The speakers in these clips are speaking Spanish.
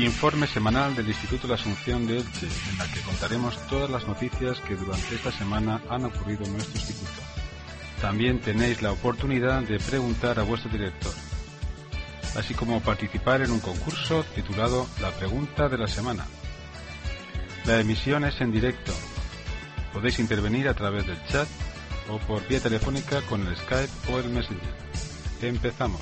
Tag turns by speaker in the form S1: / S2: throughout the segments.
S1: Informe semanal del Instituto La Asunción de Elche, en la que contaremos todas las noticias que durante esta semana han ocurrido en nuestro instituto. También tenéis la oportunidad de preguntar a vuestro director, así como participar en un concurso titulado La Pregunta de la Semana. La emisión es en directo. Podéis intervenir a través del chat o por vía telefónica con el Skype o el Messenger. Empezamos.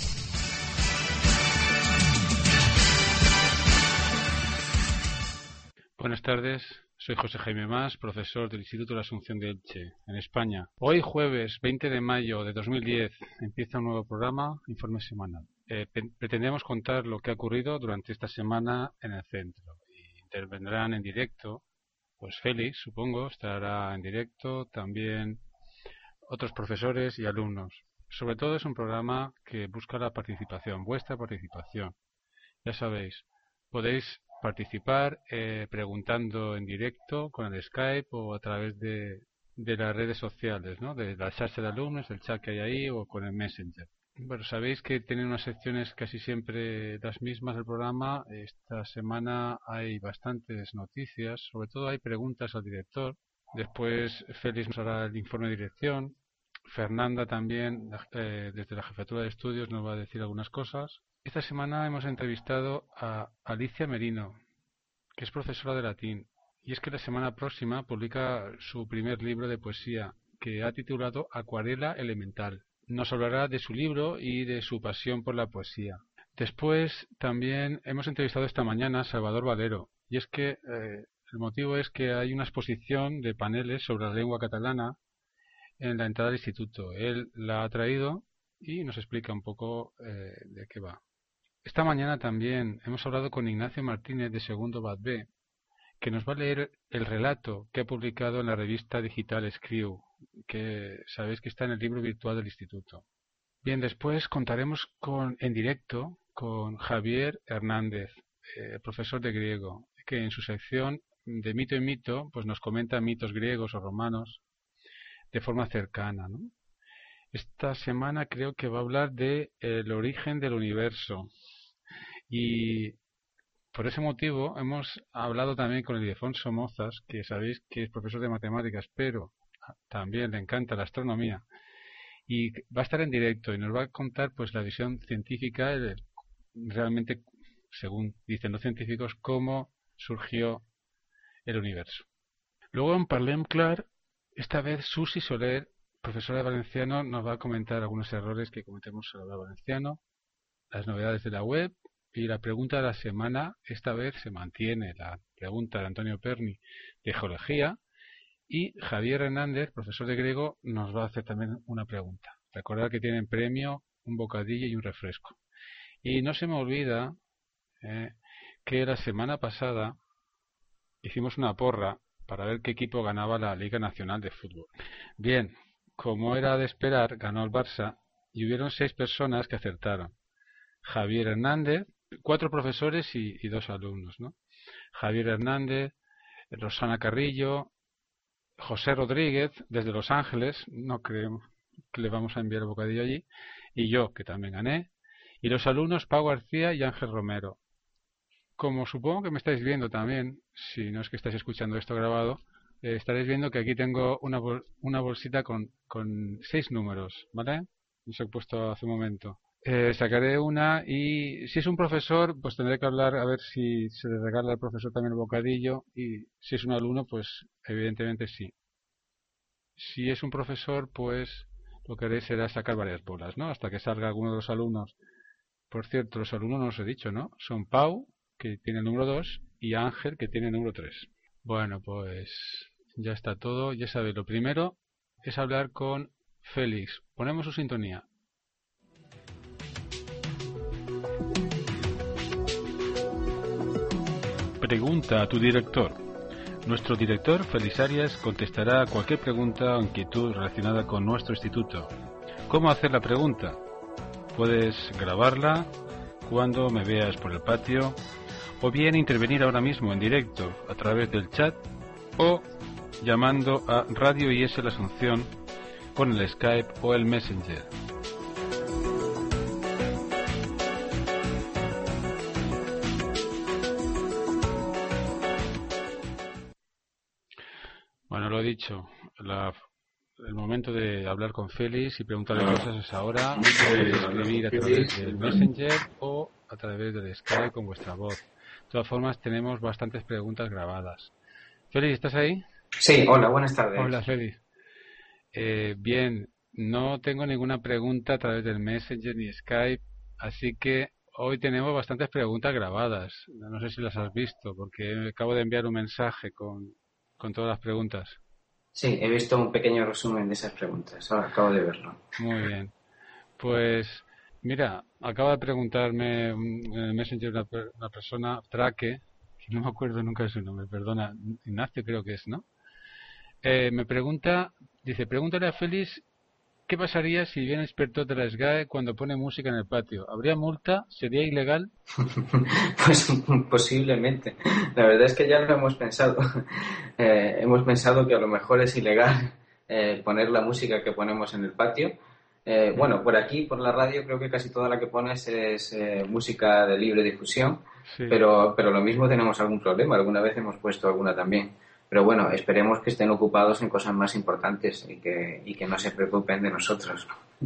S1: Buenas tardes, soy José Jaime Mas, profesor del Instituto La Asunción de Elche, en España. Hoy jueves 20 de mayo de 2010 empieza un nuevo programa, Informe Semanal. Pretendemos contar lo que ha ocurrido durante esta semana en el centro. Intervendrán en directo, pues Félix, supongo, estará en directo, también otros profesores y alumnos. Sobre todo es un programa que busca la participación, vuestra participación. Ya sabéis, podéis participar preguntando en directo con el Skype o a través de las redes sociales, ¿no? De la charla de alumnos, el chat que hay ahí o con el Messenger. Bueno, sabéis que tienen unas secciones casi siempre las mismas del programa. Esta semana hay bastantes noticias, sobre todo hay preguntas al director. Después Félix nos hará el informe de dirección. Fernanda también, desde la Jefatura de Estudios, nos va a decir algunas cosas. Esta semana hemos entrevistado a Alicia Merino, que es profesora de latín, y es que la semana próxima publica su primer libro de poesía, que ha titulado Acuarela Elemental. Nos hablará de su libro y de su pasión por la poesía. Después también hemos entrevistado esta mañana a Salvador Valero, y es que el motivo es que hay una exposición de paneles sobre la lengua catalana en la entrada del instituto. Él la ha traído y nos explica un poco de qué va. Esta mañana también hemos hablado con Ignacio Martínez de Segundo Bat B, que nos va a leer el relato que ha publicado en la revista digital Escriu, que sabéis que está en el libro virtual del instituto. Bien, después contaremos en directo con Javier Hernández, profesor de griego, que en su sección de mito en mito pues nos comenta mitos griegos o romanos de forma cercana, ¿no? Esta semana creo que va a hablar de el origen del universo y por ese motivo hemos hablado también con Ildefonso Mozas, que sabéis que es profesor de matemáticas, pero también le encanta la astronomía y va a estar en directo y nos va a contar pues la visión científica, realmente según dicen los científicos, cómo surgió el universo. Luego en Parlem Clar, esta vez Susi Soler, profesora de valenciano, nos va a comentar algunos errores que cometemos al hablar valenciano, las novedades de la web y la pregunta de la semana. Esta vez se mantiene la pregunta de Antonio Perni de geología y Javier Hernández, profesor de griego, nos va a hacer también una pregunta. Recordad que tienen premio, un bocadillo y un refresco. Y no se me olvida que la semana pasada hicimos una porra para ver qué equipo ganaba la Liga Nacional de Fútbol. Bien, como era de esperar, ganó el Barça y hubieron 6 personas que acertaron. Javier Hernández, 4 profesores y 2 alumnos, ¿no? Javier Hernández, Rosana Carrillo, José Rodríguez, desde Los Ángeles, no creo que le vamos a enviar el bocadillo allí, y yo, que también gané, y los alumnos Pau García y Ángel Romero. Como supongo que me estáis viendo también, si no es que estáis escuchando esto grabado, estaréis viendo que aquí tengo una bolsita con 6 números, ¿vale? Os he puesto hace un momento. Sacaré una y si es un profesor, pues tendré que hablar a ver si se le regala al profesor también el bocadillo, y si es un alumno, pues evidentemente sí. Si es un profesor, pues lo que haré será sacar varias bolas, ¿no? Hasta que salga alguno de los alumnos. Por cierto, los alumnos no os he dicho, ¿no? Son Pau, que tiene el número 2, y Ángel, que tiene el número 3. Bueno, pues ya está todo. Ya sabéis, lo primero es hablar con Félix. Ponemos su sintonía. Pregunta a tu director. Nuestro director, Félix Arias, contestará a cualquier pregunta o inquietud relacionada con nuestro instituto. ¿Cómo hacer la pregunta? Puedes grabarla cuando me veas por el patio, o bien intervenir ahora mismo en directo a través del chat o llamando a Radio IS La Asunción con el Skype o el Messenger. Bueno, lo dicho, el momento de hablar con Félix y preguntarle cosas es ahora. Podéis escribir a través del Messenger o a través del Skype con vuestra voz. De todas formas, tenemos bastantes preguntas grabadas. Félix, ¿estás ahí?
S2: Sí, hola, buenas tardes.
S1: Hola, Félix. Bien, no tengo ninguna pregunta a través del Messenger ni Skype, así que hoy tenemos bastantes preguntas grabadas. No sé si las has visto, porque acabo de enviar un mensaje con todas las preguntas.
S2: Sí, he visto un pequeño resumen de esas preguntas. Ahora acabo de verlo.
S1: Muy bien. Pues, mira, acaba de preguntarme en el Messenger una persona, Traque, que no me acuerdo nunca de su nombre, perdona, Ignacio creo que es, ¿no? Me pregunta, dice, pregúntale a Félix qué pasaría si viene experto de la SGAE cuando pone música en el patio. ¿Habría multa? ¿Sería ilegal?
S2: Pues posiblemente. La verdad es que ya lo hemos pensado. Hemos pensado que a lo mejor es ilegal poner la música que ponemos en el patio. Bueno, por aquí, por la radio, creo que casi toda la que pones es música de libre difusión,
S1: Sí.
S2: pero lo mismo tenemos algún problema. Alguna vez hemos puesto alguna también. Pero bueno, esperemos que estén ocupados en cosas más importantes y que no se preocupen de nosotros.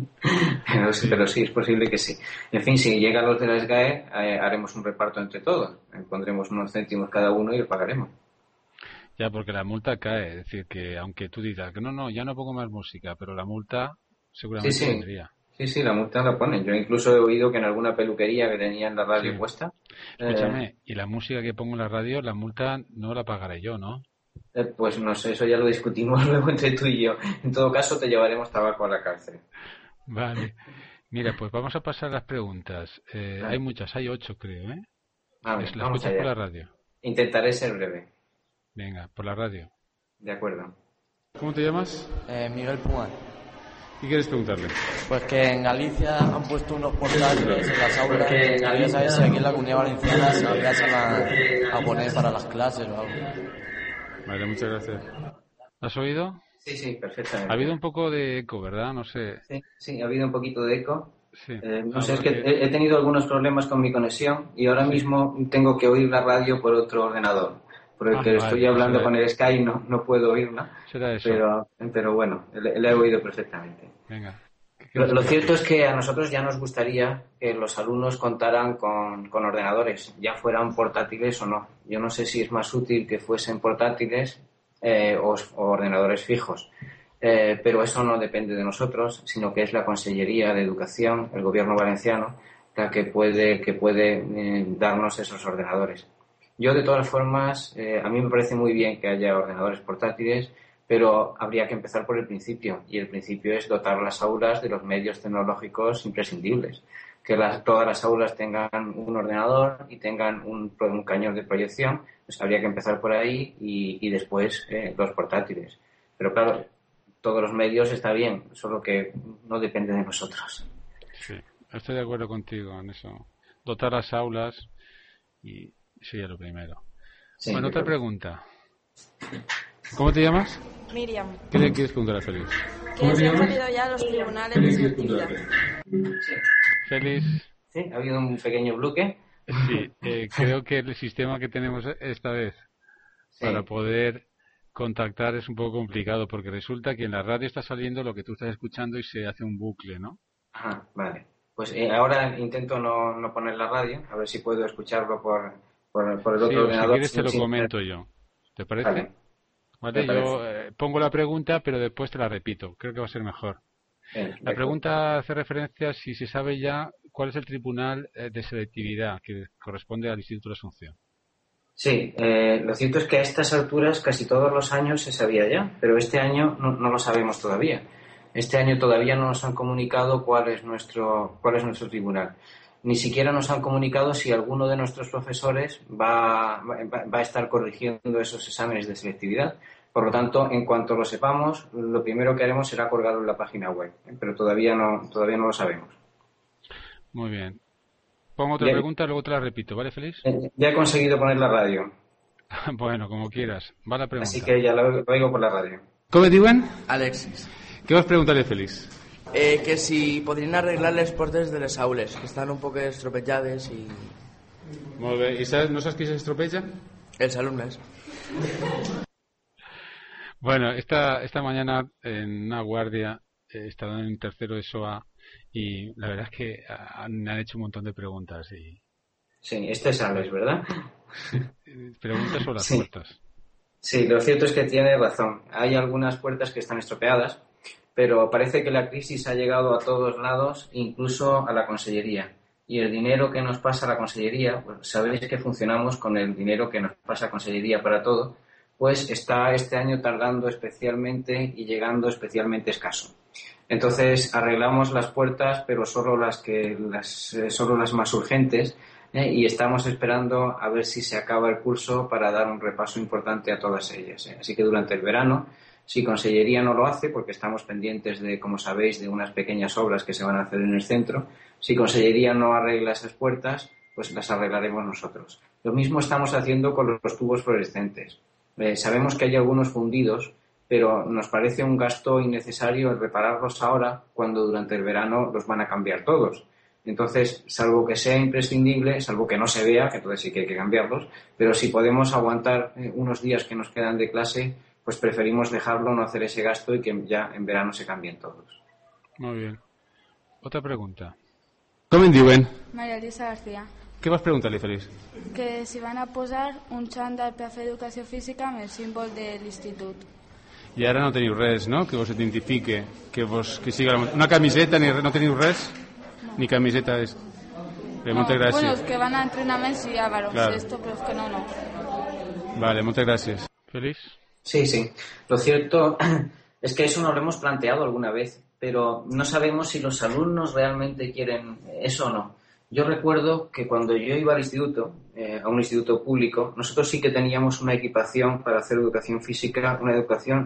S2: Pero sí, es posible que sí. En fin, si llegan los de la SGAE, haremos un reparto entre todos. Pondremos unos céntimos cada uno y lo pagaremos.
S1: Ya, porque la multa cae. Es decir, que aunque tú digas que no, ya no pongo más música, pero la multa seguramente vendría.
S2: Sí, la multa la ponen. Yo incluso he oído que en alguna peluquería que tenían la radio
S1: Sí.
S2: puesta...
S1: Escúchame, y la música que pongo en la radio, la multa no la pagaré yo, ¿no?
S2: Pues no sé, eso ya lo discutimos luego entre tú y yo. En todo caso, te llevaremos tabaco a la cárcel.
S1: Vale. Mira, pues vamos a pasar las preguntas. Hay muchas, hay 8 creo, ¿eh?
S2: Vale,
S1: ¿La
S2: vamos
S1: escuchas
S2: allá.
S1: por la radio?
S2: Intentaré ser breve.
S1: Venga, por la radio.
S2: De acuerdo.
S1: ¿Cómo te llamas?
S3: Miguel Pumar.
S1: ¿Qué quieres preguntarle?
S3: Pues que en Galicia han puesto unos portátiles en las aulas. Quería saber si aquí en la Comunidad Valenciana se van a poner para las clases o algo.
S1: Vale, muchas gracias. ¿Has oído?
S2: Sí, perfectamente.
S1: Ha habido un poco de eco, ¿verdad? No sé.
S2: Sí, ha habido un poquito de eco.
S1: Sí.
S2: No sé, es que he tenido algunos problemas con mi conexión y ahora mismo tengo que oír la radio por otro ordenador. Por el que estoy hablando con el Skype no puedo oírla.
S1: Será eso.
S2: Pero bueno, la he oído perfectamente.
S1: Venga.
S2: Lo cierto es que a nosotros ya nos gustaría que los alumnos contaran con ordenadores, ya fueran portátiles o no. Yo no sé si es más útil que fuesen portátiles o ordenadores fijos. Pero eso no depende de nosotros, sino que es la Consellería de Educación, el Gobierno valenciano, la que puede darnos esos ordenadores. Yo, de todas formas, a mí me parece muy bien que haya ordenadores portátiles, pero habría que empezar por el principio, y el principio es dotar las aulas de los medios tecnológicos imprescindibles. Que todas las aulas tengan un ordenador y tengan un cañón de proyección, pues habría que empezar por ahí y después los portátiles. Pero claro, todos los medios está bien, solo que no depende de nosotros.
S1: Sí, estoy de acuerdo contigo en eso. Dotar las aulas y sería lo primero. Sí, bueno, otra pregunta. ¿Cómo te llamas?
S4: Miriam.
S1: ¿Qué le quieres preguntar a Félix?
S4: Que se han salido ya los tribunales de selectividad.
S2: Sí.
S1: Félix.
S2: Sí, ha habido un pequeño bloque.
S1: Sí, creo que el sistema que tenemos esta vez para poder contactar es un poco complicado porque resulta que en la radio está saliendo lo que tú estás escuchando y se hace un bucle, ¿no?
S2: Ajá, vale. Pues ahora intento no poner la radio, a ver si puedo escucharlo por el otro ordenador.
S1: Si quieres te lo comento yo. ¿Te parece? Vale, yo pongo la pregunta, pero después te la repito. Creo que va a ser mejor. La pregunta hace referencia a si se sabe ya cuál es el tribunal de selectividad que corresponde al Instituto de Asunción.
S2: Sí, lo cierto es que a estas alturas casi todos los años se sabía ya, pero este año no lo sabemos todavía. Este año todavía no nos han comunicado cuál es nuestro tribunal. Ni siquiera nos han comunicado si alguno de nuestros profesores va a estar corrigiendo esos exámenes de selectividad. Por lo tanto, en cuanto lo sepamos, lo primero que haremos será colgarlo en la página web, pero todavía no lo sabemos.
S1: Muy bien. Pongo otra pregunta, luego te la repito, ¿vale, Félix?
S2: Ya he conseguido poner la radio.
S1: Bueno, como quieras. Va la pregunta.
S2: Así que ya lo oigo por la radio.
S1: ¿Cómo te diuen?
S3: Alexis.
S1: ¿Qué vas a preguntarle, Félix?
S3: Que si podrían arreglar les portes de les aules, que estan un poc estropejades i...
S1: Molt bé. I no saps qui s'estropeja?
S3: Els alumnes.
S1: Bueno, esta mañana en una guardia he estado en tercero de SOA y la verdad es que me han hecho un montón de preguntas.
S2: Sí, sabes, ¿verdad?
S1: Preguntas sobre las
S2: Sí.
S1: puertas.
S2: Sí, lo cierto es que tiene razón. Hay algunas puertas que están estropeadas, pero parece que la crisis ha llegado a todos lados, incluso a la consellería. Y el dinero que nos pasa a la consellería, pues sabéis que funcionamos con el dinero que nos pasa a consellería para todo, pues está este año tardando especialmente y llegando especialmente escaso. Entonces arreglamos las puertas, pero solo las más urgentes, y estamos esperando a ver si se acaba el curso para dar un repaso importante a todas ellas. Así que durante el verano, si Consellería no lo hace, porque estamos pendientes de, como sabéis, de unas pequeñas obras que se van a hacer en el centro, si Consellería no arregla esas puertas, pues las arreglaremos nosotros. Lo mismo estamos haciendo con los tubos fluorescentes. Sabemos que hay algunos fundidos, pero nos parece un gasto innecesario el repararlos ahora cuando durante el verano los van a cambiar todos. Entonces, salvo que sea imprescindible, salvo que no se vea, que entonces sí que hay que cambiarlos, pero si podemos aguantar unos días que nos quedan de clase, pues preferimos dejarlo, no hacer ese gasto y que ya en verano se cambien todos.
S1: Muy bien. Otra pregunta. Com en diuen?
S4: Maria Elisa García.
S1: Què vols preguntar-li, Félix?
S4: Que si van a posar un xandall per fer educació física amb el símbol de l'institut.
S1: I ara no teniu res, no?, que vos identifique, que siga una camiseta, no teniu res? Ni camiseta es... Moltes gràcies.
S4: Bueno, es que van a entrenamientos y a baloncesto,
S1: Claro.
S4: pero es que no.
S1: Vale, moltes gràcies. Félix?
S2: Sí. Lo cierto es que eso nos lo hemos planteado alguna vez, pero no sabemos si los alumnos realmente quieren eso o no. Yo recuerdo que cuando yo iba al instituto, a un instituto público, nosotros sí que teníamos una equipación para hacer educación física, una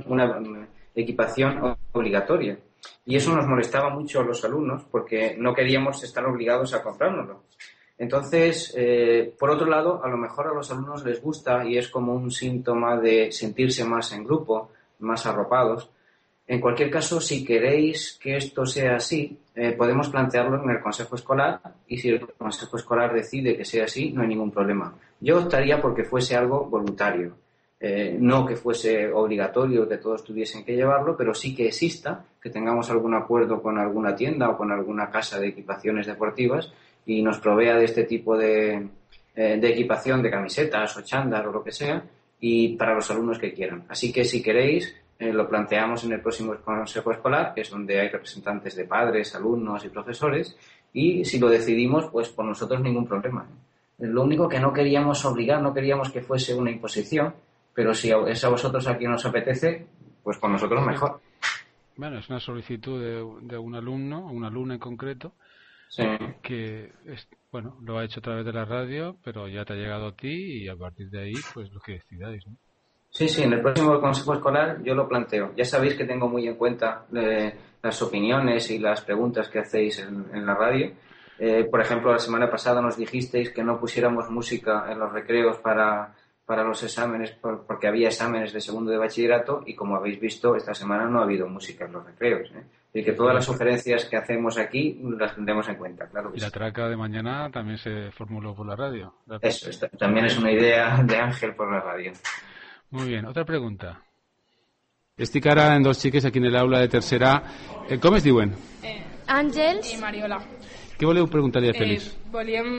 S2: equipación obligatoria. Y eso nos molestaba mucho a los alumnos porque no queríamos estar obligados a comprárnoslo. Entonces, por otro lado, a lo mejor a los alumnos les gusta y es como un síntoma de sentirse más en grupo, más arropados. En cualquier caso, si queréis que esto sea así, podemos plantearlo en el Consejo Escolar y si el Consejo Escolar decide que sea así, no hay ningún problema. Yo optaría porque fuese algo voluntario. No que fuese obligatorio que todos tuviesen que llevarlo, pero sí que exista, que tengamos algún acuerdo con alguna tienda o con alguna casa de equipaciones deportivas y nos provea de este tipo de equipación, de camisetas o chándal o lo que sea, y para los alumnos que quieran. Así que si queréis, lo planteamos en el próximo Consejo Escolar, que es donde hay representantes de padres, alumnos y profesores, y si lo decidimos, pues por nosotros ningún problema. Lo único que no queríamos obligar, no queríamos que fuese una imposición, pero si es a vosotros a quien os apetece, pues por nosotros mejor.
S1: Bueno, es una solicitud de un alumno, una alumna en concreto,
S2: Sí.
S1: que lo ha hecho a través de la radio, pero ya te ha llegado a ti y a partir de ahí, pues lo que decidáis, ¿no?
S2: Sí, en el próximo Consejo Escolar yo lo planteo. Ya sabéis que tengo muy en cuenta las opiniones y las preguntas que hacéis en la radio. Por ejemplo, la semana pasada nos dijisteis que no pusiéramos música en los recreos para los exámenes, porque había exámenes de segundo de bachillerato y como habéis visto, esta semana no ha habido música en los recreos. Y que todas las sugerencias que hacemos aquí las tendremos en cuenta, claro que
S1: Y la
S2: sí.
S1: traca de mañana también se formuló por la radio.
S2: Eso, también es una idea de Ángel por la radio.
S1: Muy bien, otra pregunta. Estic ara en dos xiques aquí en l'aula de tercera. Com es diuen?
S5: Àngels
S6: I Mariola.
S1: Què voleu preguntar-li a Félix?
S6: Volíem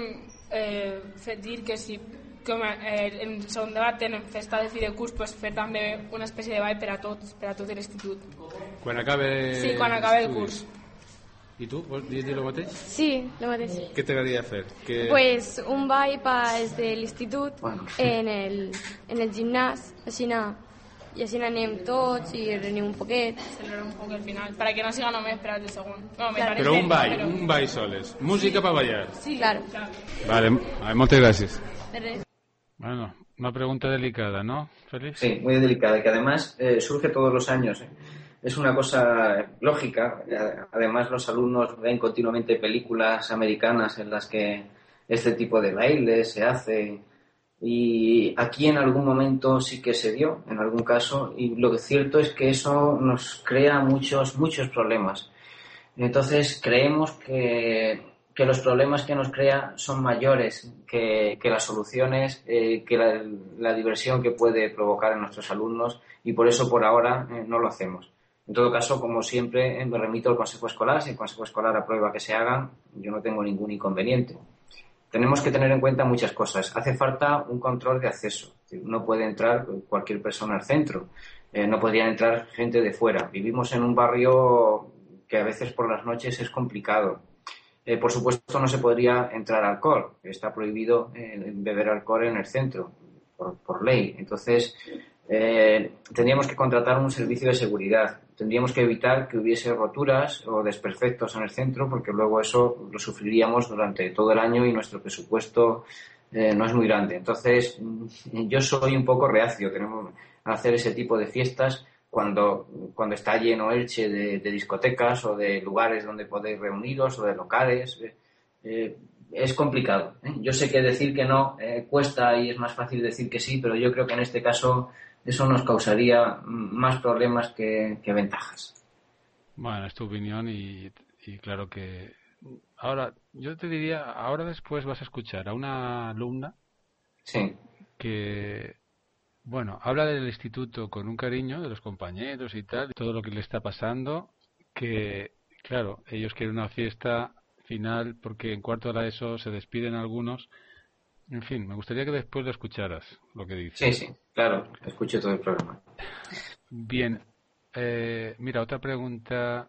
S6: dir que si com en el segon debat en festa de fi de curs pues, fer també una espècie de ball per a tot l'institut.
S1: Quan acabe...
S6: Sí, quan acabe el curs.
S1: I tu, vols dir el mateix?
S5: Sí, lo mateix.
S1: Què t'agradaria fer?
S5: Pues un ball pas de l'institut
S2: Bueno.
S5: en el gimnàs, i així anem tots i renim un poquet.
S6: Celebrar un poc el final, para que no siga només per al de segon. No, me
S1: Però
S6: parece,
S1: un ball soles. Música per ballar.
S5: Sí, claro.
S1: Vale, moltes gràcies.
S5: De res.
S1: Bueno, una pregunta delicada, ¿no, Félix?
S2: Sí, muy delicada y que además surge todos los años. Es una cosa lógica. Además, los alumnos ven continuamente películas americanas en las que este tipo de baile se hace. Y aquí en algún momento sí que se dio, en algún caso. Y lo cierto es que eso nos crea muchos problemas. Entonces, creemos que que los problemas que nos crea son mayores que las soluciones, que la diversión que puede provocar en nuestros alumnos, y por eso por ahora no lo hacemos. En todo caso, como siempre, me remito al Consejo Escolar. Si el Consejo Escolar aprueba que se hagan, yo no tengo ningún inconveniente. Tenemos que tener en cuenta muchas cosas. Hace falta un control de acceso. No puede entrar cualquier persona al centro. No podría entrar gente de fuera. Vivimos en un barrio que a veces por las noches es complicado. Por supuesto, no se podría entrar alcohol. Está prohibido beber alcohol en el centro, por ley. Entonces, tendríamos que contratar un servicio de seguridad. Tendríamos que evitar que hubiese roturas o desperfectos en el centro, porque luego eso lo sufriríamos durante todo el año y nuestro presupuesto no es muy grande. Entonces, yo soy un poco reacio. Tenemos que hacer ese tipo de fiestas cuando está lleno Elche de discotecas o de lugares donde podéis reuniros o de locales. Es complicado. Yo sé que decir que no cuesta y es más fácil decir que sí, pero yo creo que en este caso eso nos causaría más problemas que ventajas.
S1: Bueno, es tu opinión y claro que... Ahora, yo te diría, ahora después vas a escuchar a una alumna
S2: Sí.
S1: que, bueno, habla del instituto con un cariño de los compañeros y tal, todo lo que le está pasando, que, claro, ellos quieren una fiesta final porque en cuarto de la ESO se despiden algunos. En fin, me gustaría que después lo escucharas, lo que dice.
S2: Sí, claro, escucho todo el programa.
S1: Bien, mira, otra pregunta.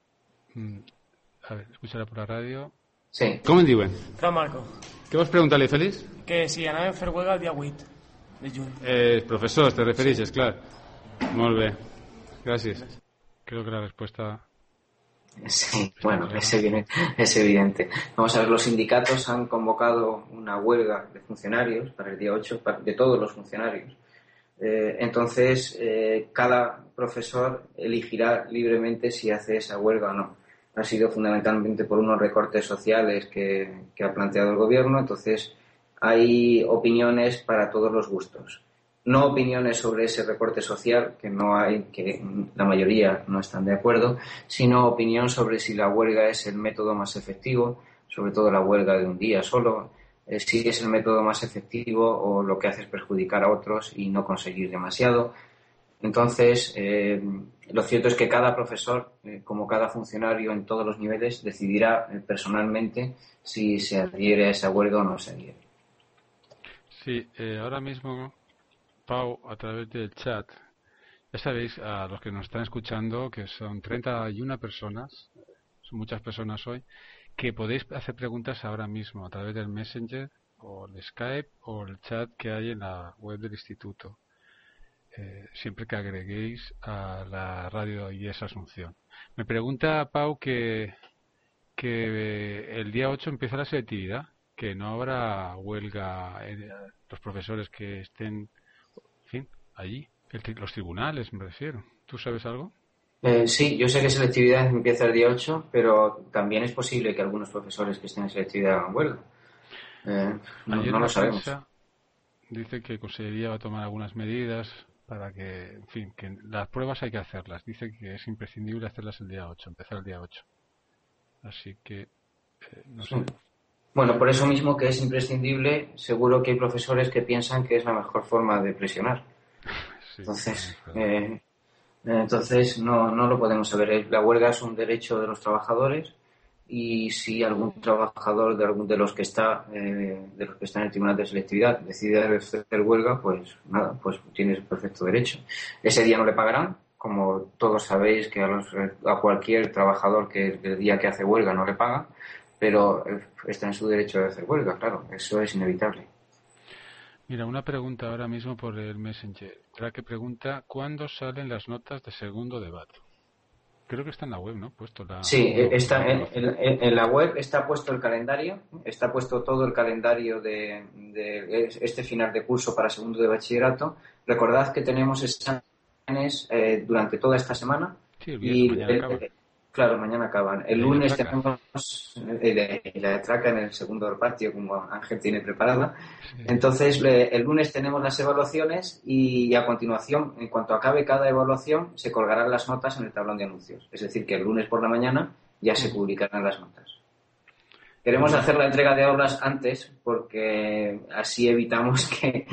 S1: A ver, escúchala por la radio.
S2: Sí.
S1: Com en diuen?
S7: Fra Marco,
S1: Què vols preguntar-li, Félix?
S7: que si anàvem a fer huelga el dia 8 de juny.
S1: Profesor, te refereixes, clar. Molt bé, gràcies. Creo que la respuesta...
S2: Sí, bueno, es evidente. Vamos a ver, los sindicatos han convocado una huelga de funcionarios para el día 8, de todos los funcionarios. Entonces, cada profesor elegirá libremente si hace esa huelga o no. Ha sido fundamentalmente por unos recortes sociales que ha planteado el gobierno. Entonces, hay opiniones para todos los gustos. No opiniones sobre ese recorte social, que no hay, que la mayoría no están de acuerdo, sino opinión sobre si la huelga es el método más efectivo, sobre todo la huelga de un día solo, si es el método más efectivo o lo que hace es perjudicar a otros y no conseguir demasiado. Entonces, lo cierto es que cada profesor, como cada funcionario en todos los niveles, decidirá personalmente si se adhiere a esa huelga o no se adhiere.
S1: Sí, ahora mismo... Pau, a través del chat, ya sabéis, a los que nos están escuchando, que son 31 personas, son muchas personas hoy, que podéis hacer preguntas ahora mismo a través del Messenger o el Skype o el chat que hay en la web del instituto, siempre que agreguéis a la radio IES Asunción. Me pregunta Pau que el día 8 empieza la selectividad, que no habrá huelga, los profesores que estén... En fin, allí, los tribunales me refiero. ¿Tú sabes algo?
S2: Sí, yo sé que selectividad empieza el día 8, pero también es posible que algunos profesores que estén en selectividad hagan huelga. No lo sabemos.
S1: Dice que Consellería va a tomar algunas medidas para que, en fin, que las pruebas hay que hacerlas. Dice que es imprescindible hacerlas el día 8, empezar el día 8. Así que, no sé.
S2: Bueno, por eso mismo que es imprescindible, seguro que hay profesores que piensan que es la mejor forma de presionar. Sí, entonces no lo podemos saber. La huelga es un derecho de los trabajadores y si algún trabajador de los que está en el tribunal de selectividad decide hacer huelga, pues nada, pues tiene perfecto derecho. Ese día no le pagarán, como todos sabéis que a cualquier trabajador que el día que hace huelga no le pagan. Pero está en su derecho de hacer huelga, claro, eso es inevitable.
S1: Mira, una pregunta ahora mismo por el Messenger. Otra que pregunta, ¿cuándo salen las notas de segundo debate? Creo que está en la web, ¿no?
S2: Sí, está en la web está puesto el calendario, está puesto todo el calendario de este final de curso para segundo de bachillerato. Recordad que tenemos exámenes durante toda esta semana.
S1: Sí, el viernes, mañana acaba.
S2: Claro, mañana acaban. El lunes tenemos la traca en el segundo patio, como Ángel tiene preparada. Sí. Entonces, el lunes tenemos las evaluaciones y a continuación, en cuanto acabe cada evaluación, se colgarán las notas en el tablón de anuncios. Es decir, que el lunes por la mañana ya se publicarán las notas. Queremos hacer la entrega de aulas antes porque así evitamos que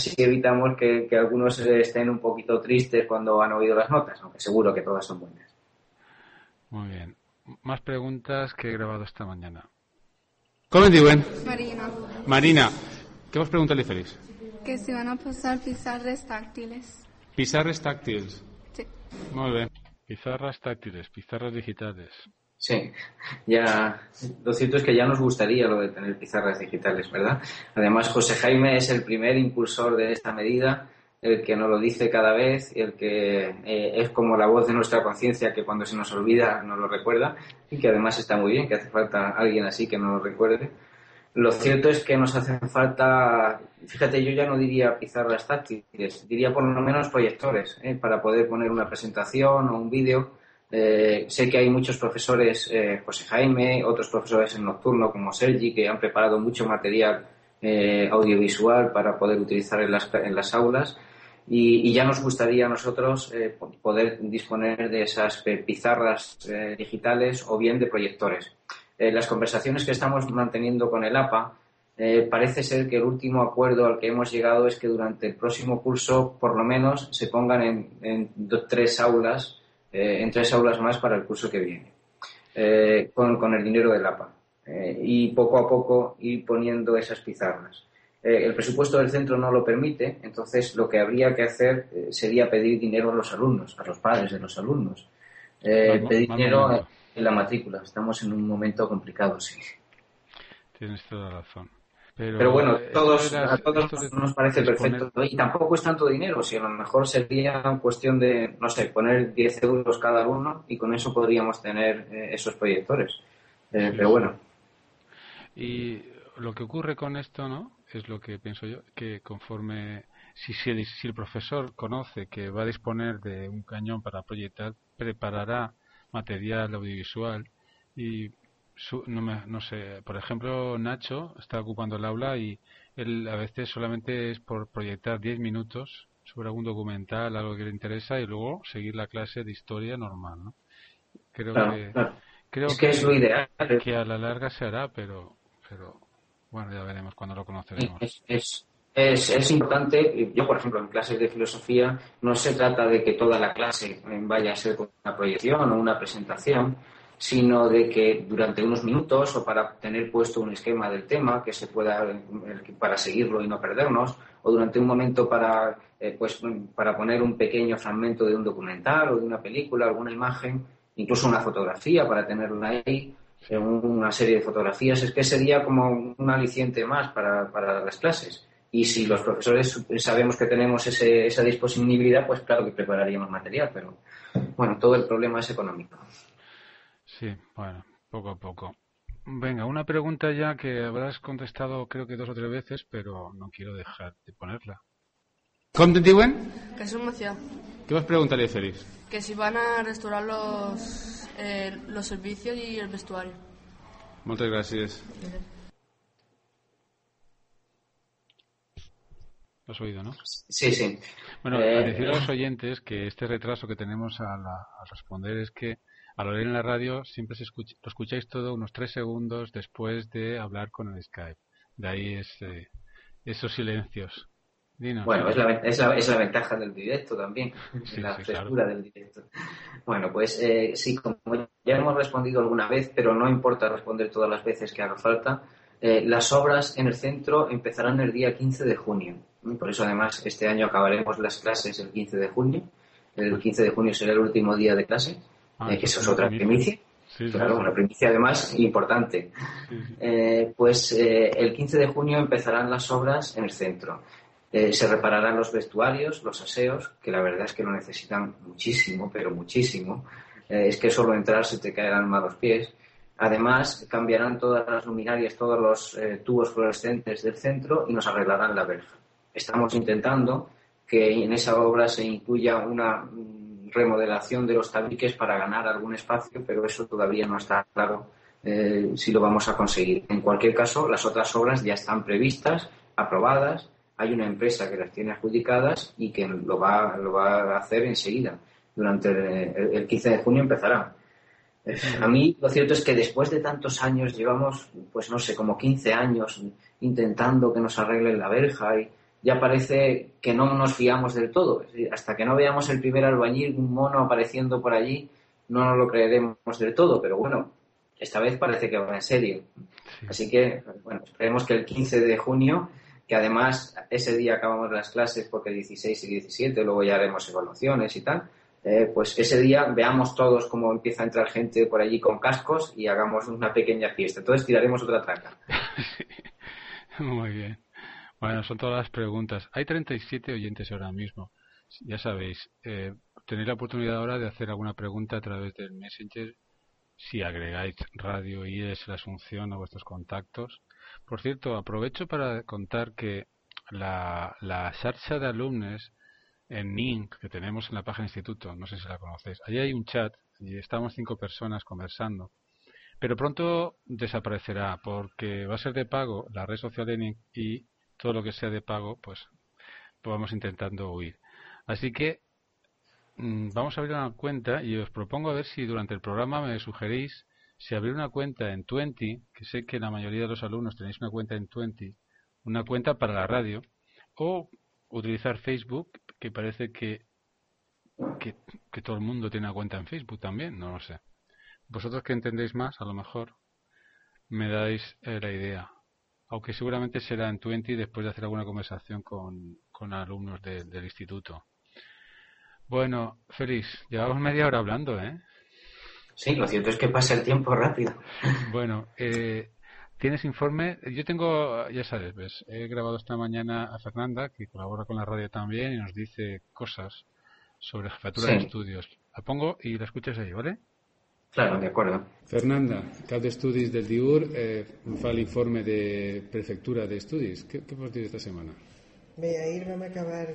S2: algunos estén un poquito tristes cuando han oído las notas, aunque seguro que todas son buenas.
S1: Muy bien. Más preguntas que he grabado esta mañana. ¿Cómo diuen? Marina, què vols preguntar-li, Félix?
S8: Que si van a posar pizarres táctiles.
S1: Pizarres táctiles.
S8: Sí.
S1: Molt bé. Pizarras táctiles, pizarras digitales.
S2: Sí, ya lo cierto es que ya nos gustaría lo de tener pizarras digitales, ¿verdad? Además, José Jaime es el primer impulsor de esta medida, el que nos lo dice cada vez, el que es como la voz de nuestra conciencia que cuando se nos olvida nos lo recuerda, y que además está muy bien, que hace falta alguien así que nos lo recuerde. Lo cierto es que nos hacen falta, fíjate, yo ya no diría pizarras táctiles, diría por lo menos proyectores, para poder poner una presentación o un vídeo. Sé que hay muchos profesores, José Jaime, otros profesores en nocturno como Sergi, que han preparado mucho material audiovisual para poder utilizar en las aulas y ya nos gustaría a nosotros poder disponer de esas pizarras digitales o bien de proyectores. Las conversaciones que estamos manteniendo con el APA, parece ser que el último acuerdo al que hemos llegado es que durante el próximo curso por lo menos se pongan en 3 aulas, en 3 aulas más para el curso que viene, con el dinero del APA, y poco a poco ir poniendo esas pizarras. El presupuesto del centro no lo permite, entonces lo que habría que hacer sería pedir dinero a los alumnos, a los padres de los alumnos, pedir dinero en la matrícula. Estamos en un momento complicado, sí.
S1: Tienes toda la razón.
S2: Pero bueno, a todos nos parece perfecto. Y tampoco es tanto dinero, si a lo mejor sería cuestión de, no sé, poner 10 euros cada alumno y con eso podríamos tener esos proyectores. Pero bueno.
S1: Y lo que ocurre con esto, ¿no? Es lo que pienso yo, que conforme, si el profesor conoce que va a disponer de un cañón para proyectar, preparará material audiovisual y no sé, por ejemplo, Nacho está ocupando el aula y él a veces solamente es por proyectar 10 minutos sobre algún documental, algo que le interesa y luego seguir la clase de historia normal, ¿no? Creo que
S2: es lo ideal.
S1: Que a la larga se hará, pero bueno, ya veremos cuando lo conoceremos.
S2: Es importante, yo por ejemplo en clases de filosofía no se trata de que toda la clase vaya a ser una proyección o una presentación, sino de que durante unos minutos o para tener puesto un esquema del tema que se pueda para seguirlo y no perdernos, o durante un momento para poner un pequeño fragmento de un documental o de una película, alguna imagen, incluso una fotografía para tenerla ahí, una serie de fotografías, es que sería como un aliciente más para las clases. Y si los profesores sabemos que tenemos esa disponibilidad, pues claro que prepararíamos material, pero bueno, todo el problema es económico.
S1: Sí, bueno, poco a poco. Venga, una pregunta ya que habrás contestado creo que 2 o 3 veces, pero no quiero dejar de ponerla. ¿Cómo te diuen?
S9: Que es un Macià.
S1: ¿Qué vas a preguntarle, Félix?
S9: Que si van a restaurar los servicios y el vestuario.
S1: Muchas gracias. ¿Lo has oído, no?
S2: Sí.
S1: Bueno, decir a los oyentes que este retraso que tenemos al responder es que al oír en la radio siempre lo escucháis todo unos 3 segundos después de hablar con el Skype. De ahí esos silencios. Dinos.
S2: Bueno, es la ventaja del directo también, la frescura del directo. Bueno, pues sí, como ya hemos respondido alguna vez, pero no importa responder todas las veces que haga falta, las obras en el centro empezarán el día 15 de junio. Por eso, además, este año acabaremos las clases el 15 de junio. El 15 de junio será el último día de clase, que eso es otra primicia. Sí, claro, una primicia además importante. Pues el 15 de junio empezarán las obras en el centro. Se repararán los vestuarios, los aseos, que la verdad es que lo necesitan muchísimo, pero muchísimo. Es que solo entrar se te caerán mal los pies. Además, cambiarán todas las luminarias, todos los tubos fluorescentes del centro y nos arreglarán la verja. Estamos intentando que en esa obra se incluya una remodelación de los tabiques para ganar algún espacio, pero eso todavía no está claro si lo vamos a conseguir. En cualquier caso, las otras obras ya están previstas, aprobadas. Hay una empresa que las tiene adjudicadas y que lo va a hacer enseguida. Durante el 15 de junio empezará. A mí lo cierto es que después de tantos años llevamos, pues no sé, como 15 años intentando que nos arreglen la verja y ya parece que no nos fiamos del todo. Es decir, hasta que no veamos el primer albañil, un mono apareciendo por allí, no nos lo creeremos del todo. Pero bueno, esta vez parece que va en serio. Sí. Así que, bueno, esperemos que el 15 de junio, que además ese día acabamos las clases porque el 16 y 17, luego ya haremos evaluaciones y tal, pues ese día veamos todos cómo empieza a entrar gente por allí con cascos y hagamos una pequeña fiesta. Entonces tiraremos otra traca.
S1: Muy bien. Bueno, son todas las preguntas. Hay 37 oyentes ahora mismo. Ya sabéis, tenéis la oportunidad ahora de hacer alguna pregunta a través del Messenger si agregáis Radio IES La Asunción a vuestros contactos. Por cierto, aprovecho para contar que la xarxa de alumnos en NINC que tenemos en la página del instituto, no sé si la conocéis, allí hay un chat y estamos 5 personas conversando, pero pronto desaparecerá porque va a ser de pago la red social de NINC y todo lo que sea de pago pues vamos intentando huir. Así que vamos a abrir una cuenta y os propongo a ver si durante el programa me sugerís si abrir una cuenta en Twenty, que sé que la mayoría de los alumnos tenéis una cuenta en Twenty, una cuenta para la radio, o utilizar Facebook, que parece que todo el mundo tiene una cuenta en Facebook también, no lo sé. Vosotros que entendéis más, a lo mejor me dais la idea. Aunque seguramente será en Twenty después de hacer alguna conversación con alumnos del instituto. Bueno, Félix, llevamos media hora hablando, ¿eh?
S2: Sí, lo cierto es que pasa el tiempo rápido.
S1: Bueno, ¿tienes informe? Yo tengo, ya sabes, ¿ves? He grabado esta mañana a Fernanda, que colabora con la radio también, y nos dice cosas sobre jefatura de estudios. La pongo y la escuchas ahí, ¿vale?
S2: Claro, de acuerdo.
S1: Fernanda, cap d'estudis del DIUR, fa l'informe de prefectura d'estudis. Què pots dir esta setmana?
S10: Bé, ahir vam acabar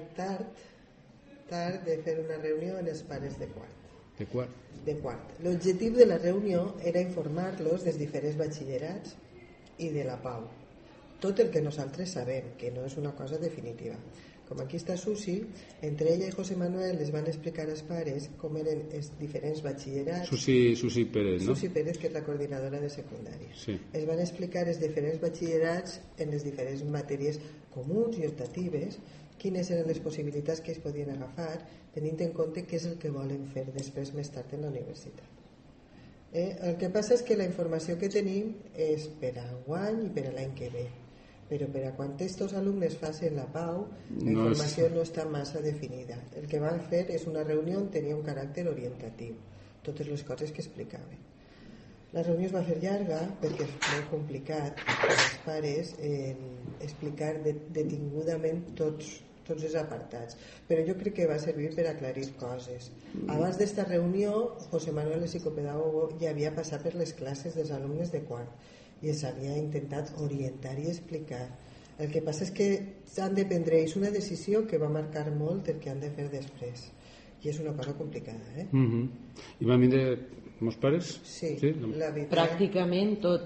S10: tard de fer una reunió amb els pares de quart.
S1: De quart?
S10: De quart. L'objectiu de la reunió era informar-los dels diferents batxillerats i de la PAU. Tot el que nosaltres sabem, que no és una cosa definitiva. Com aquí està Susi, entre ella i José Manuel les van explicar als pares com eren els diferents batxillerats.
S1: Susi Pérez, no?
S10: Susi Pérez, que és la coordinadora de secundària.
S1: Sí.
S10: Es van explicar els diferents batxillerats en les diferents matèries comuns i optatives, quines eren les possibilitats que es podien agafar, tenint en compte què és el que volen fer després més tard en la universitat. El que passa és que la informació que tenim és per a enguany i per a l'any que ve. Però per a quan estos alumnes facin la PAU, la informació no està massa definida. El que van fer és una reunió on tenia un caràcter orientatiu, totes les coses que explicaven. La reunió es va fer llarga perquè és molt complicat per als pares explicar detingudament tots els apartats, però jo crec que va servir per aclarir coses. Abans d'esta reunió, José Manuel, el psicopedagogo, ja havia passat per les classes dels alumnes de quart i els havia intentat orientar i explicar. El que passa és que han de prendre ells una decisió que va marcar molt el que han de fer després. I és una cosa complicada,
S1: I van vindre molts pares?
S10: Sí, la veritat.
S11: Pràcticament tot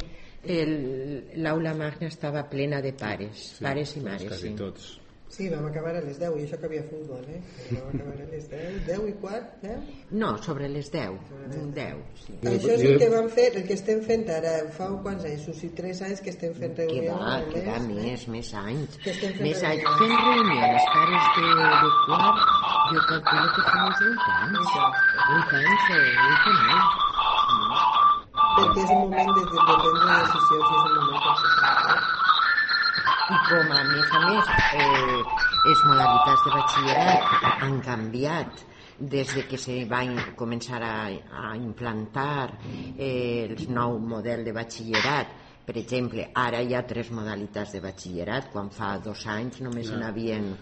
S11: l'aula magna estava plena de pares, pares i mares.
S1: Quasi tots.
S10: Sí, vam acabar a les 10, i això que havia futbol, Vam acabar a les 10, 10 i quart, 10?
S11: No, sobre les 10, 10, sí.
S10: Això és el que vam fer, el que estem fent ara, fa quants anys, uns 3 anys que estem fent reunió.
S11: Que va, més anys. Més anys, fent reunió amb els pares de quart, jo calculo que fa uns 8 anys. 8 anys.
S10: Perquè és un moment de prendre decisions, és un moment complicat.
S11: I com a més, les modalitats de batxillerat han canviat des de que se va començar a implantar el nou model de batxillerat. Per exemple, ara hi ha 3 modalitats de batxillerat, quan fa 2 anys només n'havien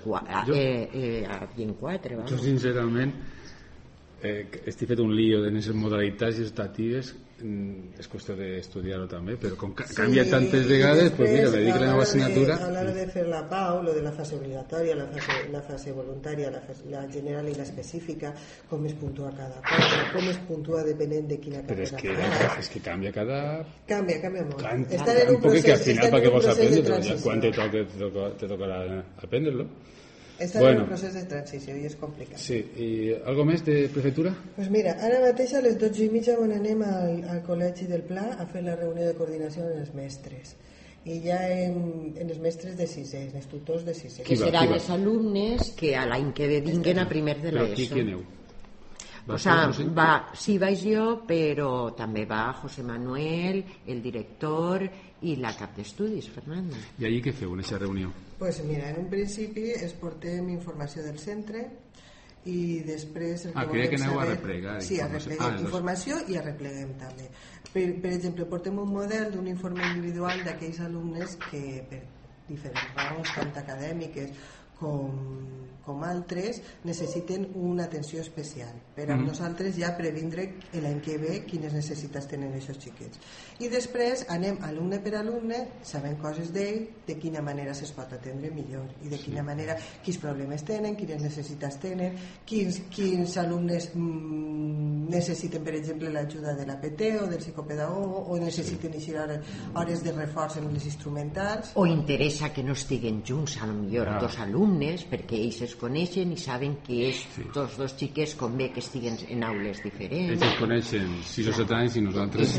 S11: 4.
S1: Jo sincerament estic fet un lío de les modalitats gestatives. És qüestió d'estudiar-ho també, però com canvia tantes vegades, pues mira, me dic la nova assignatura.
S10: A l'hora de fer la PAU, lo de la fase obligatòria, la fase voluntària, la general i l'específica, com es puntua cada cosa, com es puntua depenent de quina carrera fas.
S1: Però és que canvia cada...
S10: Canvia molt.
S1: Estan en un procés, que al final, ¿para qué vas a aprender? Quan te tocarà aprendre-lo?
S10: Està en un procés de transició i és complicat.
S1: Sí, i algo més de prefectura?
S10: Pues mira, ara mateix a les 12:30 on anem al Col·legi del Pla a fer la reunió de coordinació amb els mestres. I ja en els mestres de sisè, els tutors de sisè.
S11: Que seran els alumnes que a l'any que ve vinguen a primer de l'ESO.
S1: Però qui aneu?
S11: O sea, sí vaig jo, però també va José Manuel, el director i la cap d'estudis, Fernanda.
S1: I allí què feu en aquesta reunió?
S10: Pues mira, en un principi es portem informació del centre i després el que
S1: creia que aneu a replegar.
S10: Sí, a replegar informació i a repleguem també. Per exemple, portem un model d'un informe individual d'aquells alumnes que per diferents raons, tant acadèmiques com altres, necessiten una atenció especial per a nosaltres ja previndre l'any que ve quines necessitats tenen aquests xiquets. I després anem alumne per alumne sabent coses d'ell, de quina manera se'ls pot atendre millor i de quina manera, quins problemes tenen, quines necessitats tenen, quins alumnes necessiten, per exemple, l'ajuda de l'APT o del psicopedagogo, o necessiten hores de reforç en les instrumentals,
S11: o interessa que no estiguen junts a lo millor dos alumnes perquè ells es coneixen i saben que tots dos xiquets convé que estiguen en aules diferents.
S1: Ells es coneixen 6 o 7 anys i nosaltres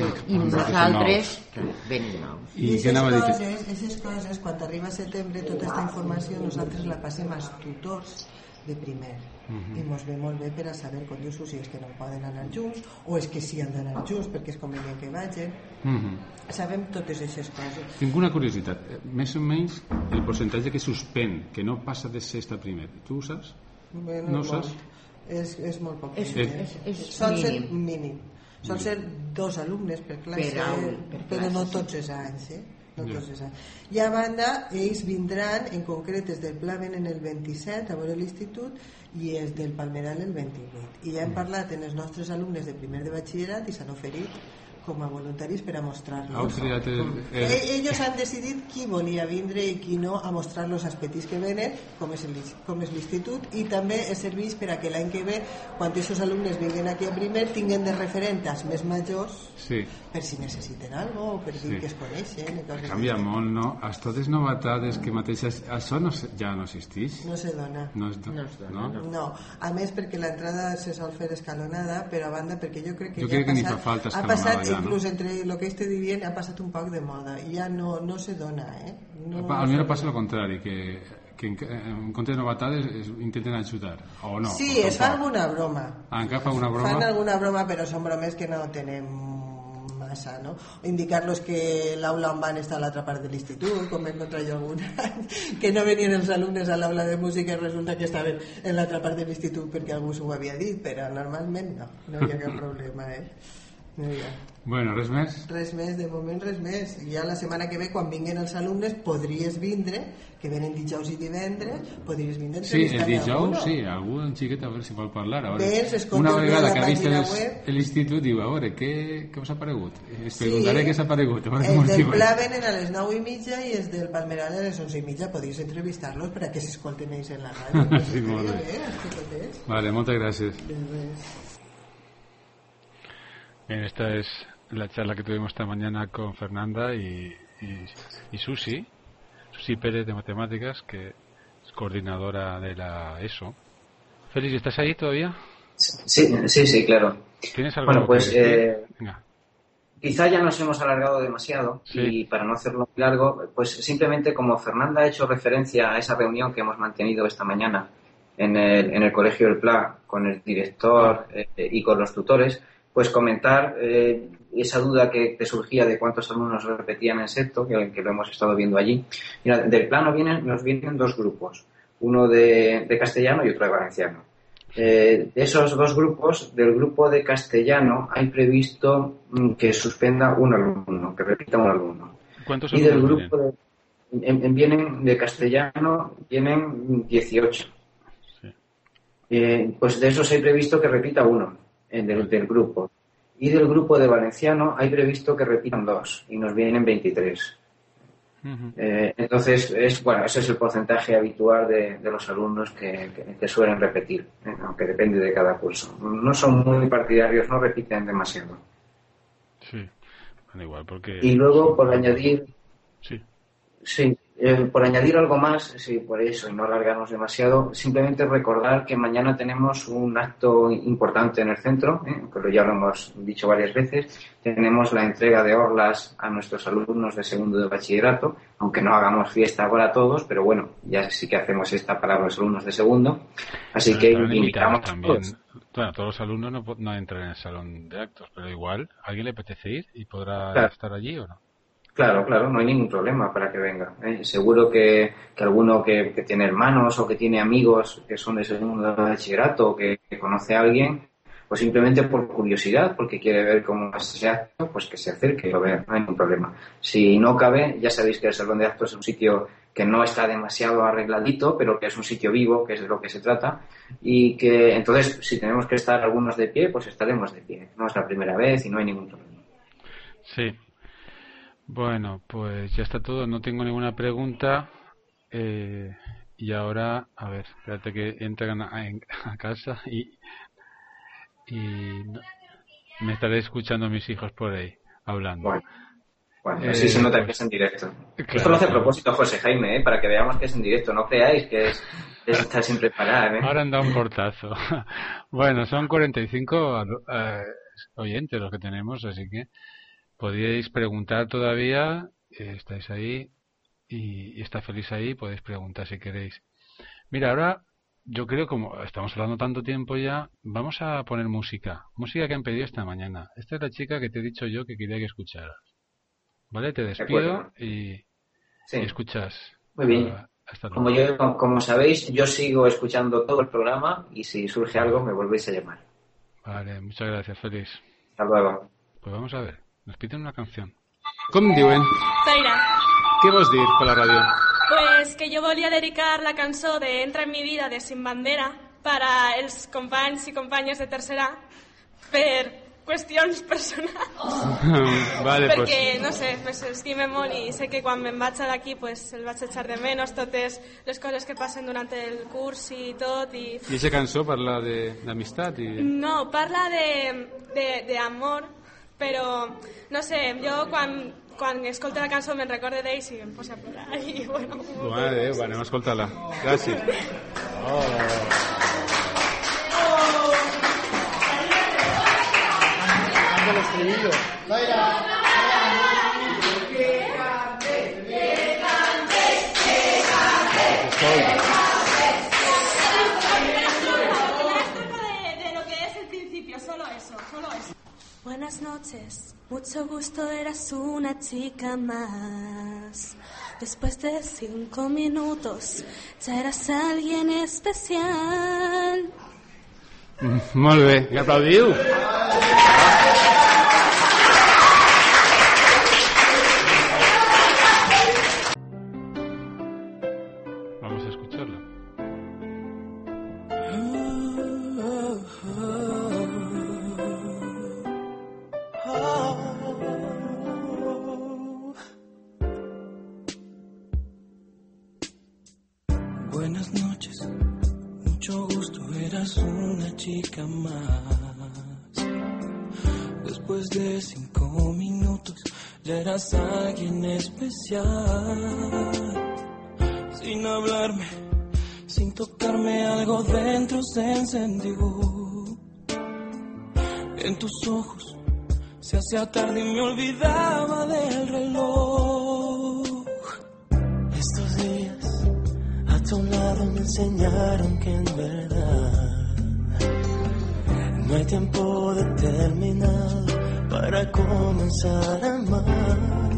S11: venim nous.
S10: I aquestes coses, quan arriba a setembre, tota aquesta informació nosaltres la passem als tutors de primer i mos ve molt bé per a saber com dius si és que no poden anar junts o és que sí han d'anar junts perquè és convenient que vagin. Sabem totes aquestes coses.
S1: Tinc una curiositat, més o menys el percentatge que suspèn, que no passa de sexta a primer, tu ho saps? No ho saps?
S10: És molt poc.
S11: Sol
S10: ser mínim. Sol ser 2 alumnes per classe, però no tots els anys, I a banda, ells vindran en concret des del Pla venen el 27 a veure l'institut i és del Palmeral el 28. I ja hem parlat amb els nostres alumnes de primer de batxillerat i s'han oferit com a voluntaris per a mostrar-los. Ells han decidit qui volia vindre i qui no a mostrar los aspectes que venen, com és l'institut, i també serveix per a que l'any que ve, quan aquests alumnes vinguen aquí a primer, tinguen de referent als més majors per si necessiten alguna cosa o per dir que es coneixen.
S1: Canvia molt, no? A totes novetats que mateixes, això ja no existeix?
S10: No se dona. No, a més perquè l'entrada se sol fer escalonada, però a banda perquè jo crec que
S1: ni fa falta escalonada.
S10: Inclús entre el que estic dient ha passat un poc de moda i ja no se dona,
S1: A mi no passa el contrari, que en compte de novetades intenten ajudar, o no?
S10: Sí, es fa alguna broma.
S1: Encara fa una broma?
S10: Fan alguna broma, però són bromes que no tenen massa, no? Indicar-los que l'aula on van està a l'altra part de l'institut, com vam encontrar jo algun any, que no venien els alumnes a l'aula de música i resulta que estaven en l'altra part de l'institut perquè algú s'ho havia dit, però normalment no hi ha cap problema, No hi ha.
S1: Bueno, res més?
S10: Res més, de moment res més. Ja la setmana que ve, quan vinguen els alumnes, podries vindre, que venen dijous i divendres, podries vindre a entrevistar-ne
S1: el dijous, algú en xiquet, a veure si vol parlar. Una vegada que ha vist l'institut, diu, a veure, què us ha paregut? Es preguntaré què s'ha paregut.
S10: Els del Pla venen a les 9:30 i els del Palmeral a les 11:30. Podries entrevistar-los per a que s'escolten ells en la ràdio.
S1: Sí, molt bé. Vale, moltes gràcies. Bien, esta es la charla que tuvimos esta mañana con Fernanda y Susi Pérez de Matemáticas, que es coordinadora de la ESO. Félix, ¿estás ahí todavía?
S2: Sí, claro.
S1: ¿Tienes algo?
S2: Bueno, pues quizá ya nos hemos alargado demasiado y para no hacerlo muy largo, pues simplemente como Fernanda ha hecho referencia a esa reunión que hemos mantenido esta mañana en el Colegio del Pla con el director y con los tutores, pues comentar esa duda que te surgía de cuántos alumnos repetían en sexto, que lo hemos estado viendo allí. Mira, del plano nos vienen 2 grupos, uno de castellano y otro de valenciano. De esos 2 grupos, del grupo de castellano hay previsto que suspenda un alumno, que repita un alumno.
S1: ¿Cuántos
S2: alumnos? Y del grupo vienen de castellano, vienen 18. Pues de esos hay previsto que repita uno. Del grupo. Y del grupo de valenciano hay previsto que repitan 2 y nos vienen 23. Entonces, ese es el porcentaje habitual de los alumnos que suelen repetir, aunque depende de cada curso. No son muy partidarios, no repiten demasiado.
S1: Sí, bueno, igual porque...
S2: Y luego, por añadir...
S1: Sí,
S2: Por añadir algo más, sí, por eso, y no alargarnos demasiado, simplemente recordar que mañana tenemos un acto importante en el centro, que ya lo hemos dicho varias veces. Tenemos la entrega de orlas a nuestros alumnos de segundo de bachillerato, aunque no hagamos fiesta para todos, pero bueno, ya sí que hacemos esta para los alumnos de segundo. Así que invitamos
S1: también.
S2: A todos.
S1: Bueno, todos los alumnos no entran en el salón de actos, pero igual, ¿alguien le apetece ir y podrá estar allí o no?
S2: Claro, no hay ningún problema para que venga. Seguro que alguno que tiene hermanos o que tiene amigos que son de segundo de bachillerato o que conoce a alguien, pues simplemente por curiosidad, porque quiere ver cómo se hace, pues que se acerque y lo vea, no hay ningún problema. Si no cabe, ya sabéis que el salón de actos es un sitio que no está demasiado arregladito, pero que es un sitio vivo, que es de lo que se trata, y que entonces si tenemos que estar algunos de pie, pues estaremos de pie. No es la primera vez y no hay ningún problema.
S1: Sí. Bueno, pues ya está todo, no tengo ninguna pregunta y ahora, a ver, espérate que entran a casa y me estaré escuchando a mis hijos por ahí, hablando.
S2: Bueno, así se nota que es en directo. Claro, esto lo hace a propósito José Jaime, para que veamos que es en directo, no creáis que es estar sin preparar.
S1: Ahora han dado un portazo. Bueno, son 45 oyentes los que tenemos, así que podéis preguntar todavía, estáis ahí y está feliz ahí, podéis preguntar si queréis. Mira, ahora yo creo, como estamos hablando tanto tiempo ya, vamos a poner música que han pedido esta mañana. Esta es la chica que te he dicho yo que quería que escucharas. ¿Vale? Te despido y escuchas.
S2: Muy bien.
S1: Hasta luego.
S2: Como sabéis, yo sigo escuchando todo el programa y si surge algo me volvéis a llamar.
S1: Vale, muchas gracias, Félix.
S2: Hasta luego.
S1: Pues vamos a ver. Nos piden una canción.
S12: Com diuen?
S13: Zaira.
S12: Què vols dir per la ràdio?
S13: Pues que jo volia dedicar la cançó de Entra en mi vida de Sin Bandera para els companys i companyes de tercera per qüestions personals.
S12: Vale,
S13: perquè, no sé, m'estime molt i sé que quan me'n vaig d'aquí pues, el vaig echar de menos, totes les coses que passen durant el curs i tot. I
S12: aquesta cançó parla d'amistat?
S13: No, parla d'amor, però, no sé, jo quan escolto la cançó me'n recorde d'ells i em poso a plorar i, bueno...
S12: Mare de Déu, anem a escoltar-la. Gràcies.
S14: El estribillo.
S13: De lo que es el principio, solo eso. Buenas noches, mucho gusto, eras una chica más. Después de 5 minutos, ya eras alguien especial.
S12: Molt bé, i aplaudiu.
S1: Vamos a escucharla.
S15: Buenas noches, mucho gusto, eras una chica más. Después de 5 minutos ya eras alguien especial. Sin hablarme, sin tocarme, algo dentro se encendió. En tus ojos se hacía tarde y me olvidaba del reloj. Estos días a tu lado me enseñaron que en verdad no hay tiempo determinado para comenzar a amar.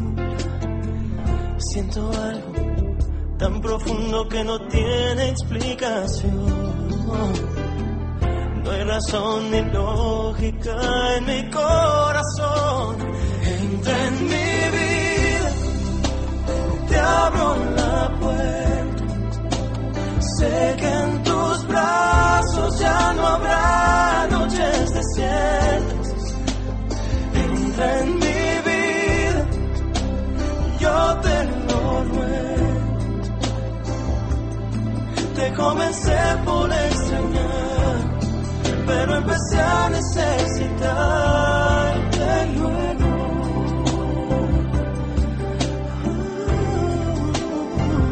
S15: Siento algo tan profundo que no tiene explicación. No hay razón ni lógica en mi corazón. Entra en mi vida, te abro la puerta. Sé que en tus brazos ya no habrá noches desiertas. Entra en mi vida, yo te lo ruego. Te comencé por extrañar, pero empecé a necesitarte luego.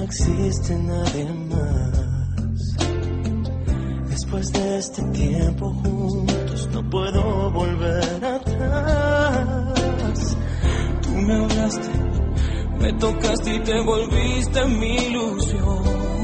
S15: existe nadie más. Después de este tiempo juntos no puedo volver atrás. Tú me hablaste, me tocaste y te volviste mi ilusión.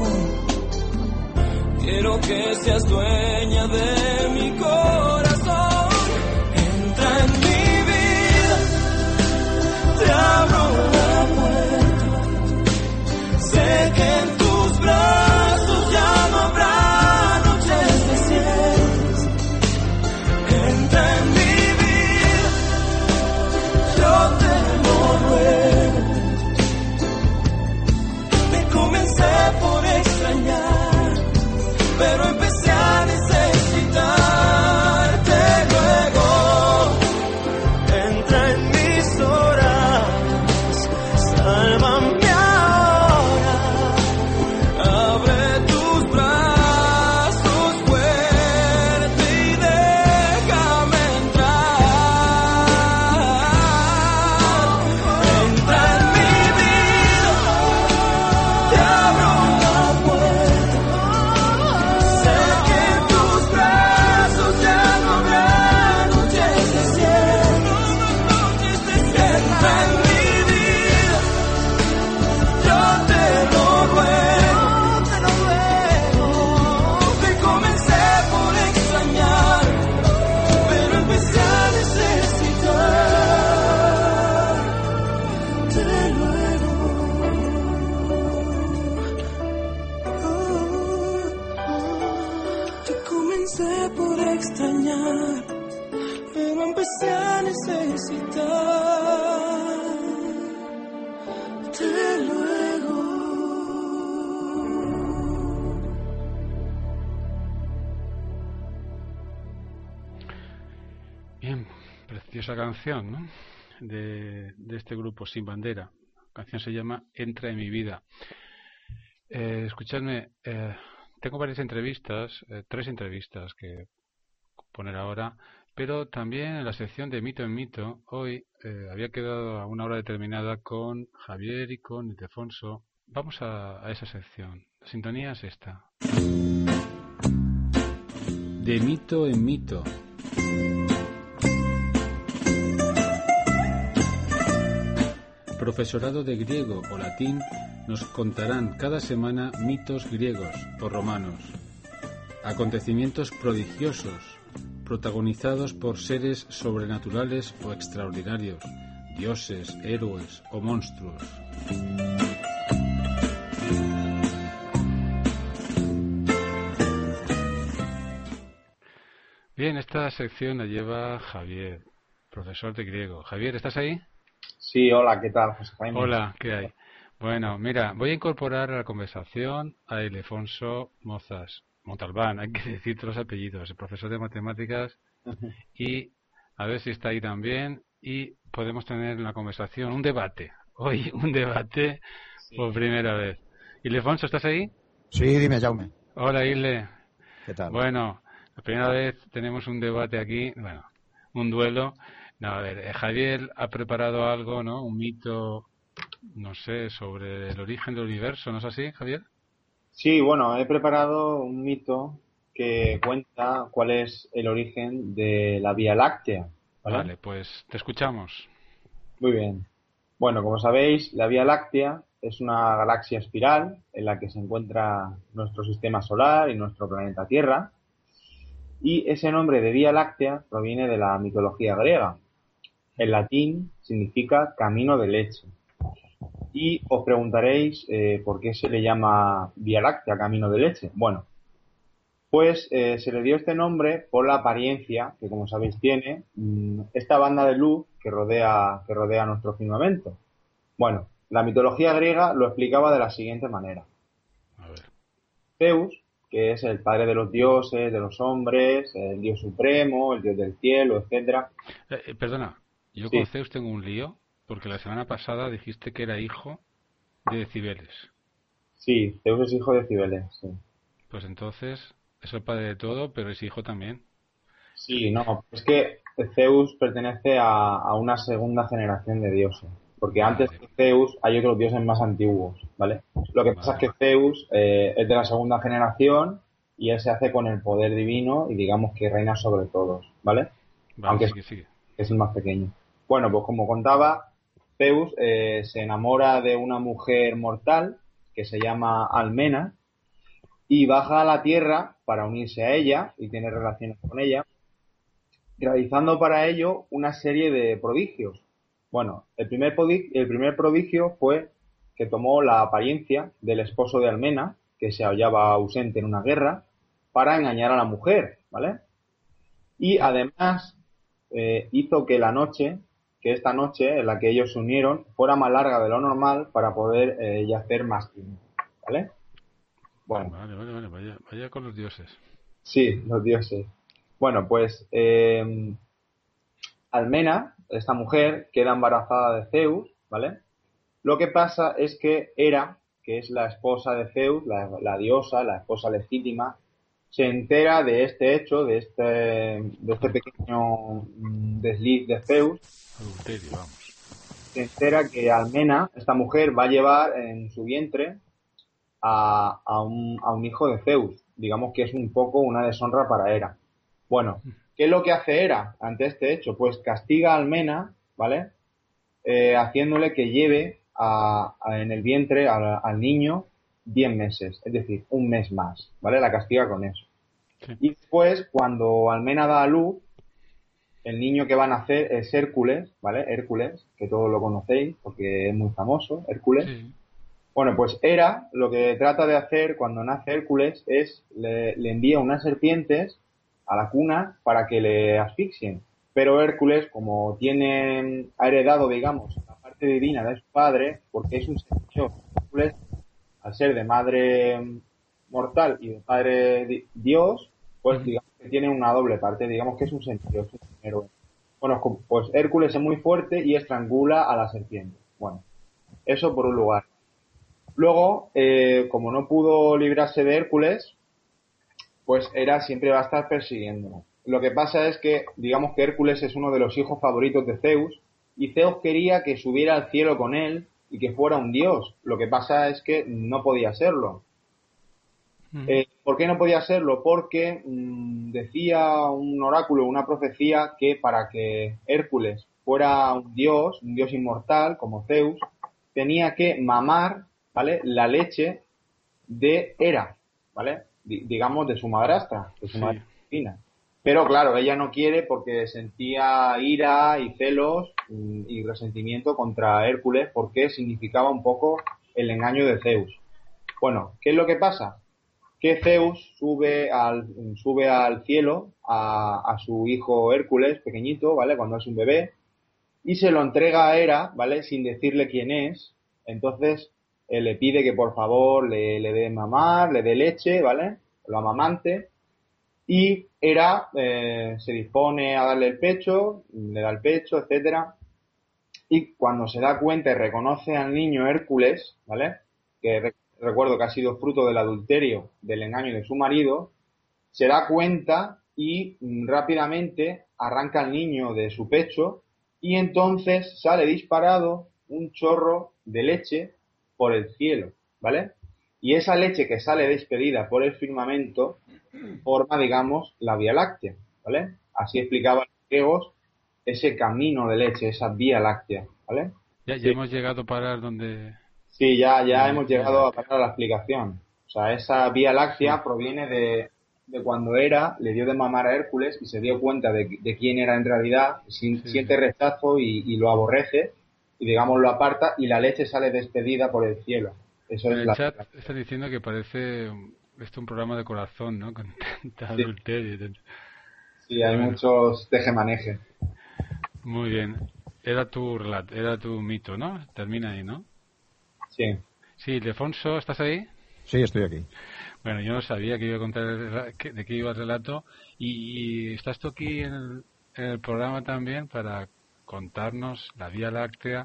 S15: Quiero que seas dueña de mi corazón. Entra en mi vida, te abro la puerta. Sé que en tus brazos ya no habrá noches desiertas. Entra en mi vida, yo te lo ruego. Me comencé por extrañar, pero empecé a necesitarte luego. Entra en mis horas, sálvame ahora. Abre tus brazos fuerte y déjame entrar. Entra en mi vida, te abro la puerta. Sé que en tus brazos ya no habrá noches desiertas. Entra en mi vida, yo te lo ruego. Te comencé por extrañar, pero empecé a necesitarte luego. Te comencé por extrañar, pero empecé a necesitarte luego.
S1: Bien, preciosa canción, ¿no? De este grupo Sin Bandera. La canción se llama Entra en mi vida. Escuchadme, tengo varias entrevistas, 3 entrevistas que poner ahora, pero también en la sección de Mito en Mito, hoy había quedado a una hora determinada con Javier y con Ildefonso. Vamos a esa sección. La sintonía es esta. De Mito en Mito. Profesorado de griego o latín nos contarán cada semana mitos griegos o romanos, acontecimientos prodigiosos, protagonizados por seres sobrenaturales o extraordinarios, dioses, héroes o monstruos. Bien, esta sección la lleva Javier, profesor de griego. Javier, ¿estás ahí?
S14: Sí, hola, ¿qué tal, José Jaime?
S1: Hola, ¿qué hay? Bueno, mira, voy a incorporar a la conversación a Ildefonso Montalbán, hay que decir todos los apellidos, el profesor de matemáticas, y a ver si está ahí también, y podemos tener en la conversación un debate, hoy un debate por primera vez. Ildefonso, ¿estás ahí?
S16: Sí, dime, Jaume.
S1: Hola, Ile.
S16: ¿Qué tal?
S1: Bueno, la primera vez tenemos un debate aquí, bueno, un duelo. No, a ver, Javier ha preparado algo, ¿no? Un mito, no sé, sobre el origen del universo, ¿no es así, Javier?
S14: Sí, bueno, he preparado un mito que cuenta cuál es el origen de la Vía Láctea.
S1: Vale, pues te escuchamos.
S14: Muy bien. Bueno, como sabéis, la Vía Láctea es una galaxia espiral en la que se encuentra nuestro sistema solar y nuestro planeta Tierra. Y ese nombre de Vía Láctea proviene de la mitología griega. En latín significa camino de leche. Y os preguntaréis por qué se le llama Vía Láctea, camino de leche. Bueno, pues se le dio este nombre por la apariencia que, como sabéis, tiene esta banda de luz que rodea nuestro firmamento. Bueno, la mitología griega lo explicaba de la siguiente manera.
S1: A ver.
S14: Zeus, que es el padre de los dioses, de los hombres, el dios supremo, el dios del cielo, etcétera.
S1: Perdona, yo
S14: Sí.
S1: con Zeus tengo un lío, porque la semana pasada dijiste que era hijo de Cibeles.
S14: Sí, Zeus es hijo de Cibeles, sí.
S1: Pues entonces, es el padre de todo, pero es hijo también.
S14: Sí, no, es que Zeus pertenece a una segunda generación de dioses. porque antes de Zeus hay otros dioses más antiguos, ¿vale? Lo que pasa es que Zeus es de la segunda generación y él se hace con el poder divino y digamos que reina sobre todos, ¿vale? Aunque
S1: sigue.
S14: Es el más pequeño. Bueno, pues como contaba, Zeus se enamora de una mujer mortal que se llama Almena y baja a la tierra para unirse a ella y tener relaciones con ella, realizando para ello una serie de prodigios. Bueno, el primer prodigio fue que tomó la apariencia del esposo de Almena, que se hallaba ausente en una guerra, para engañar a la mujer, ¿vale? Y además hizo que esta noche en la que ellos se unieron fuera más larga de lo normal para poder yacer más tiempo, ¿vale? Bueno.
S1: Vale, vaya con los dioses.
S14: Sí, los dioses. Bueno, pues Almena, esta mujer, queda embarazada de Zeus, ¿vale? Lo que pasa es que Hera, que es la esposa de Zeus, la diosa, la esposa legítima, se entera de este hecho, de este pequeño desliz de Zeus.
S1: Adulterio, vamos.
S14: Se entera que Almena, esta mujer, va a llevar en su vientre a un hijo de Zeus. Digamos que es un poco una deshonra para Hera. Bueno, ¿qué es lo que hace Hera ante este hecho? Pues castiga a Almena, ¿vale? Haciéndole que lleve en el vientre al niño 10 meses, es decir, un mes más, ¿vale? La castiga con eso. Sí. Y después, cuando Almena da a luz, el niño que va a nacer es Hércules, ¿vale? Hércules, que todos lo conocéis porque es muy famoso, Hércules. Sí. Bueno, pues Hera lo que trata de hacer cuando nace Hércules es le envía unas serpientes a la cuna para que le asfixien. Pero Hércules, como ha heredado, digamos, la parte divina de su padre, porque es un señor, Hércules, al ser de madre mortal y de padre Dios, pues digamos que tiene una doble parte, digamos que es un semidios, un héroe. Bueno, pues Hércules es muy fuerte y estrangula a la serpiente. Bueno, eso por un lugar. Luego, como no pudo librarse de Hércules, pues Hera siempre va a estar persiguiéndolo. Lo que pasa es que, digamos que Hércules es uno de los hijos favoritos de Zeus, y Zeus quería que subiera al cielo con él y que fuera un dios. Lo que pasa es que no podía serlo. ¿Por qué no podía serlo? Porque decía un oráculo, una profecía, que para que Hércules fuera un dios inmortal, como Zeus, tenía que mamar, ¿vale?, la leche de Hera, ¿vale?, digamos de su madrastra, de su madre fina. Pero claro, ella no quiere porque sentía ira y celos y resentimiento contra Hércules porque significaba un poco el engaño de Zeus. Bueno, ¿qué es lo que pasa? Que Zeus sube al cielo a su hijo Hércules, pequeñito, ¿vale?, cuando es un bebé, y se lo entrega a Hera, ¿vale?, sin decirle quién es. Entonces le pide que por favor le dé mamar, le dé leche, ¿vale?, lo amamante. Y Hera se dispone a darle el pecho, le da el pecho, etcétera. Y cuando se da cuenta y reconoce al niño Hércules, ¿vale?, que recuerdo que ha sido fruto del adulterio, del engaño de su marido, se da cuenta y rápidamente arranca al niño de su pecho y entonces sale disparado un chorro de leche por el cielo, ¿vale? Y esa leche que sale despedida por el firmamento forma, digamos, la Vía Láctea, ¿vale? Así explicaban los griegos ese camino de leche, esa Vía Láctea, ¿vale?
S1: Ya hemos llegado a parar donde...
S14: Sí, ya hemos llegado a parar la explicación. O sea, esa Vía Láctea proviene de cuando Hera le dio de mamar a Hércules y se dio cuenta de quién era en realidad, siente rechazo y lo aborrece, y digamos lo aparta, y la leche sale despedida por el cielo. Eso
S1: en
S14: es
S1: el chat está diciendo que parece esto un programa de corazón, ¿no? Con tanta adulterio.
S14: Sí, hay muchos tejemaneje.
S1: Muy bien. Era tu relato, era tu mito, ¿no? Termina ahí, ¿no?
S14: Sí.
S1: Sí, Ildefonso, ¿estás ahí?
S16: Sí, estoy aquí.
S1: Bueno, yo no sabía que iba a contar de qué iba el relato. Y estás tú aquí en el programa también para contarnos la Vía Láctea,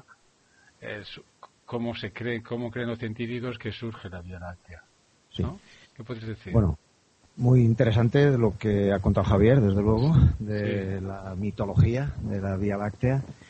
S1: cómo creen los científicos que surge la Vía Láctea, ¿no? Sí. ¿Qué puedes decir?
S16: Bueno, muy interesante lo que ha contado Javier, desde luego, de la mitología de la Vía Láctea.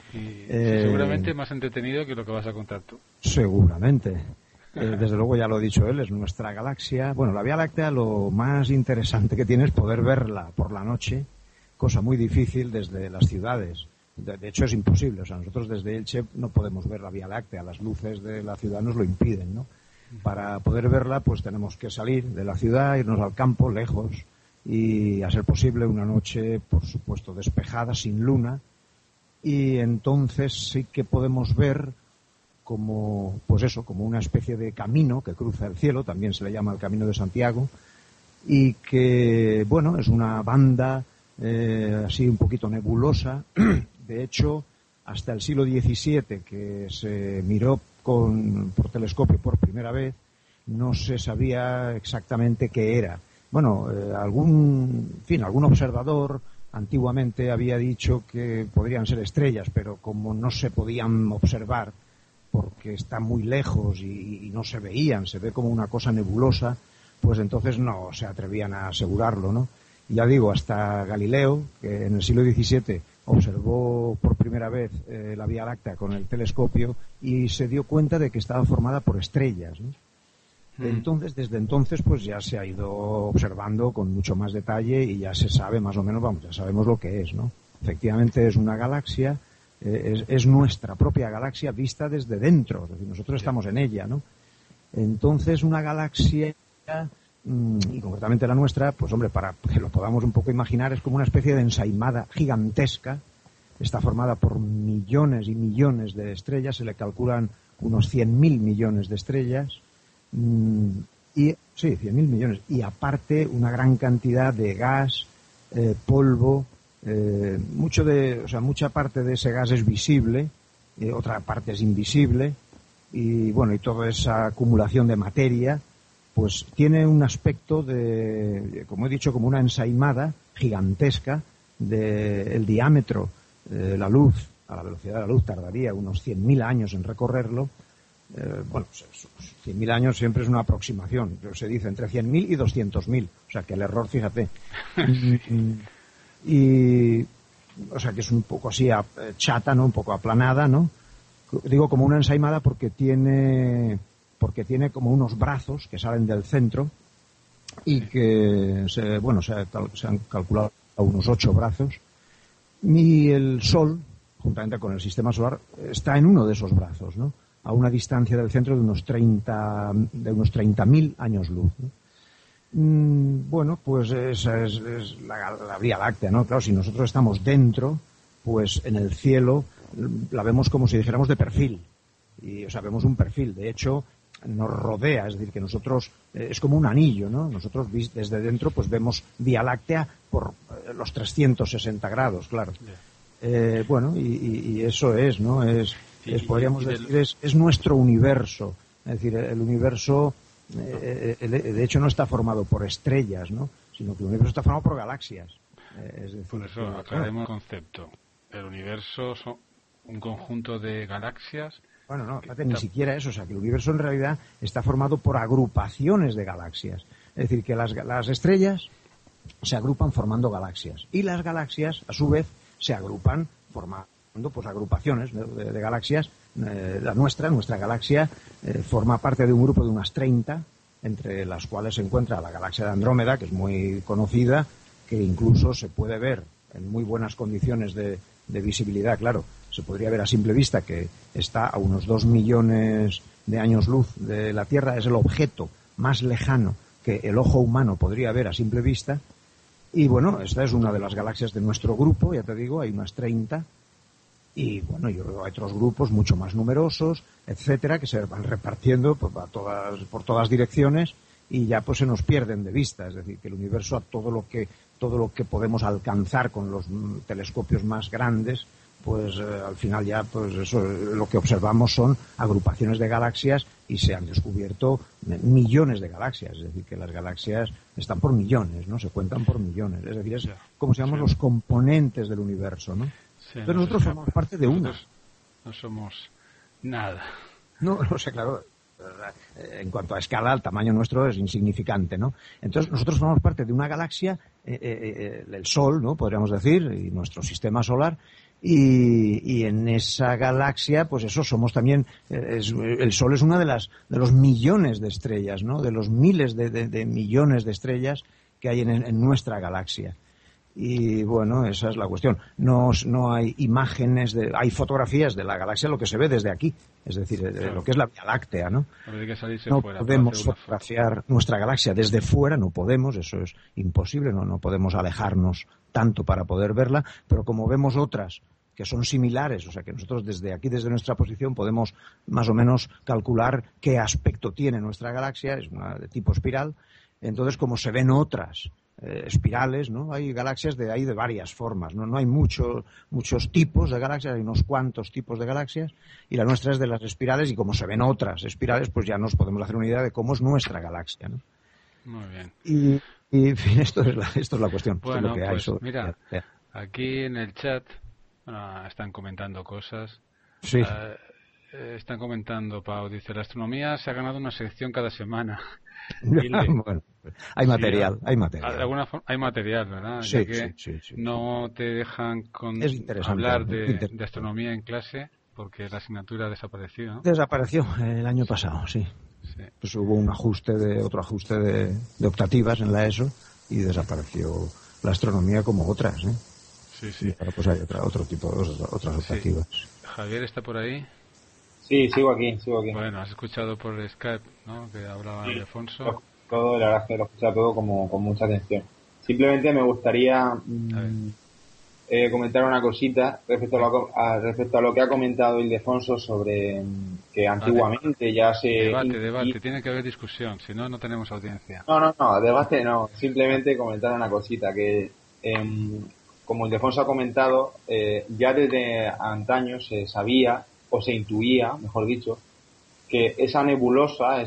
S1: Y seguramente más entretenido que lo que vas a contar tú.
S16: Seguramente. Desde luego ya lo ha dicho él, es nuestra galaxia. Bueno, la Vía Láctea lo más interesante que tiene es poder verla por la noche, cosa muy difícil desde las ciudades. De hecho es imposible, o sea, nosotros desde Elche no podemos ver la Vía Láctea, las luces de la ciudad nos lo impiden, ¿no? Para poder verla pues tenemos que salir de la ciudad, irnos al campo, lejos, y a ser posible una noche, por supuesto, despejada, sin luna, y entonces sí que podemos ver como, pues eso, como una especie de camino que cruza el cielo, también se le llama el Camino de Santiago, y que, bueno, es una banda así un poquito nebulosa. De hecho, hasta el siglo XVII, que se miró por telescopio por primera vez, no se sabía exactamente qué era. Bueno, algún observador antiguamente había dicho que podrían ser estrellas, pero como no se podían observar porque están muy lejos y no se veían, se ve como una cosa nebulosa, pues entonces no se atrevían a asegurarlo, ¿no? Y ya digo, hasta Galileo, que en el siglo XVII observó por primera vez la Vía Láctea con el telescopio y se dio cuenta de que estaba formada por estrellas, ¿no? Entonces, desde entonces, pues ya se ha ido observando con mucho más detalle y ya se sabe más o menos, vamos, ya sabemos lo que es, ¿no? Efectivamente es una galaxia, es nuestra propia galaxia vista desde dentro, es decir, nosotros estamos en ella, ¿no? Entonces, una galaxia, y concretamente la nuestra, pues hombre, para que lo podamos un poco imaginar, es como una especie de ensaimada gigantesca. Está formada por millones y millones de estrellas, se le calculan unos 100.000 millones de estrellas, y sí, 100.000 millones, y aparte una gran cantidad de gas, polvo, mucha parte de ese gas es visible, otra parte es invisible, y bueno, y toda esa acumulación de materia pues tiene un aspecto de, como he dicho, como una ensaimada gigantesca. El diámetro de la luz, a la velocidad de la luz, tardaría unos 100.000 años en recorrerlo. Bueno, 100.000 años siempre es una aproximación, pero se dice entre 100.000 y 200.000, o sea que el error, fíjate. Y o sea que es un poco así chata, ¿no? Un poco aplanada, ¿no? Digo como una ensaimada porque tiene como unos brazos que salen del centro y que se han calculado unos 8 brazos, y el Sol, juntamente con el sistema solar, está en uno de esos brazos, ¿no? A una distancia del centro de unos 30.000 años luz, ¿no? Bueno, pues esa es la Vía Láctea, ¿no? Claro, si nosotros estamos dentro, pues en el cielo la vemos como si dijéramos de perfil, y o sea, vemos un perfil. De hecho, nos rodea, es decir, que nosotros es como un anillo, ¿no? Nosotros desde dentro pues vemos Vía Láctea por los 360 grados, claro. Bueno, y eso es, ¿no? Podríamos decir, es nuestro universo. Es decir, el universo, de hecho, no está formado por estrellas, ¿no? Sino que el universo está formado por galaxias. Es decir,
S1: por eso aclaremos el concepto. El universo son un conjunto de galaxias.
S16: Bueno, no, ni siquiera eso. O sea, que el universo en realidad está formado por agrupaciones de galaxias. Es decir, que las estrellas se agrupan formando galaxias. Y las galaxias, a su vez, se agrupan formando pues agrupaciones de galaxias. Nuestra galaxia forma parte de un grupo de unas 30, entre las cuales se encuentra la galaxia de Andrómeda, que es muy conocida, que incluso se puede ver en muy buenas condiciones de visibilidad, claro. Se podría ver a simple vista que está a unos 2 millones de años luz de la Tierra. Es el objeto más lejano que el ojo humano podría ver a simple vista. Y bueno, esta es una de las galaxias de nuestro grupo, ya te digo, hay unas 30. Y bueno, yo creo que hay otros grupos mucho más numerosos, etcétera, que se van repartiendo por todas direcciones y ya pues se nos pierden de vista. Es decir, que el universo, a todo lo que podemos alcanzar con los telescopios más grandes, pues al final ya pues eso, lo que observamos son agrupaciones de galaxias, y se han descubierto millones de galaxias. Es decir, que las galaxias están por millones, ¿no? Se cuentan por millones. Es decir, es como se llaman los componentes del universo, ¿no? Pero nosotros formamos parte de una.
S1: No somos nada.
S16: No sé, claro. En cuanto a escala, el tamaño nuestro es insignificante, ¿no? Entonces, nosotros formamos parte de una galaxia, el Sol, ¿no? Podríamos decir, y nuestro sistema solar, y en esa galaxia, pues eso, somos también, el Sol es una de los millones de estrellas, ¿no? De los miles de millones de estrellas que hay en nuestra galaxia. Y bueno, esa es la cuestión. No hay imágenes, hay fotografías de la galaxia, lo que se ve desde aquí, es decir, lo que es la Vía Láctea, ¿no? No podemos fotografiar nuestra galaxia desde fuera, no podemos, eso es imposible, no podemos alejarnos tanto para poder verla, pero como vemos otras que son similares, o sea que nosotros desde aquí, desde nuestra posición, podemos más o menos calcular qué aspecto tiene nuestra galaxia, es una de tipo espiral. Entonces, como se ven otras espirales, ¿no? Hay galaxias de varias formas, ¿no? No hay muchos tipos de galaxias, hay unos cuantos tipos de galaxias, y la nuestra es de las espirales, y como se ven otras espirales, pues ya nos podemos hacer una idea de cómo es nuestra galaxia, ¿no?
S1: Muy bien.
S16: Y en fin, esto es la cuestión.
S1: Bueno,
S16: esto es lo que
S1: pues
S16: hay
S1: mira, aquí en el chat están comentando cosas.
S16: Sí.
S1: Están comentando, Pau, dice, la astronomía se ha ganado una sección cada semana.
S16: Bueno, hay material.
S1: Hay material, ¿verdad?
S16: Sí,
S1: ya que
S16: sí.
S1: no te dejan hablar de astronomía en clase porque la asignatura ha desaparecido, ¿no?
S16: Desapareció el año pasado, sí. Pues hubo otro ajuste de optativas en la ESO y desapareció la astronomía como otras, ¿eh?
S1: Sí.
S16: Y ahora pues hay otras optativas.
S1: Javier está por ahí.
S14: Sí, sigo aquí.
S1: Bueno, has escuchado por Skype, ¿no? Que hablaba de Alfonso.
S14: La verdad es que lo he escuchado todo con mucha atención. Simplemente me gustaría comentar una cosita respecto a lo que ha comentado Ildefonso sobre que antiguamente ya se...
S1: Debate, tiene que haber discusión, si no, no tenemos audiencia.
S14: No, debate no, simplemente comentar una cosita, que como Ildefonso ha comentado, ya desde antaño se sabía, o se intuía, mejor dicho, que esa nebulosa,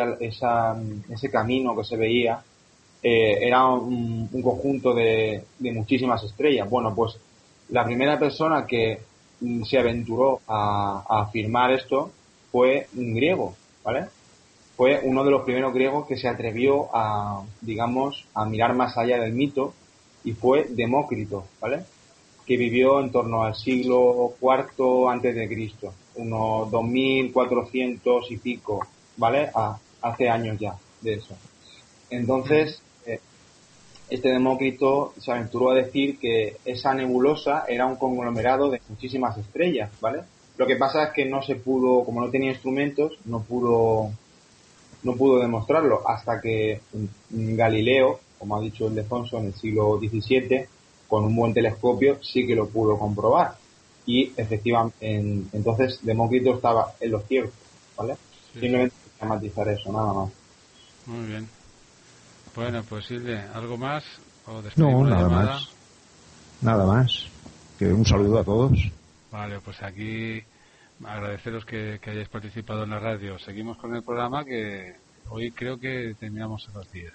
S14: ese camino que se veía, era un conjunto de muchísimas estrellas. Bueno, pues la primera persona que se aventuró a afirmar esto fue un griego, ¿vale? Fue uno de los primeros griegos que se atrevió a mirar más allá del mito, y fue Demócrito, ¿vale? Que vivió en torno al siglo IV antes de Cristo, unos 2400 y pico, ¿vale? Hace años ya de eso. Entonces, este Demócrito se aventuró a decir que esa nebulosa era un conglomerado de muchísimas estrellas, ¿vale? Lo que pasa es que no se pudo, como no tenía instrumentos, no pudo demostrarlo, hasta que Galileo, como ha dicho Ildefonso, en el siglo XVII, con un buen telescopio sí que lo pudo comprobar, y efectivamente entonces Demócrito estaba en lo cierto, ¿vale? Sí. Simplemente matizar eso, nada más.
S1: Muy bien. Bueno, pues Hilde, ¿algo más? ¿O
S16: no, nada más. Que un saludo a todos.
S1: Vale, pues aquí agradeceros que hayáis participado en la radio. Seguimos con el programa, que hoy creo que terminamos a las 10.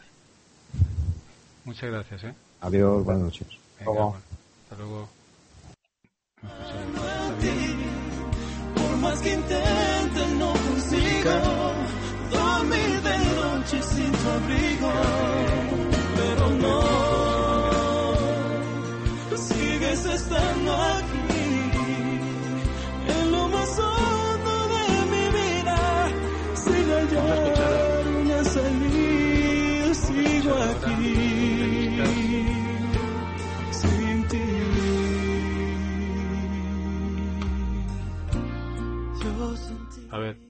S1: Muchas gracias, ¿eh?
S16: Adiós, buenas noches.
S1: Venga, bueno, hasta luego.
S15: Por más que intente no consigo dormir de noche sin tu abrigo, pero no, sigues estando aquí en lo más hondo de mi vida, sin hallar una salida, sigo aquí.
S1: A ver.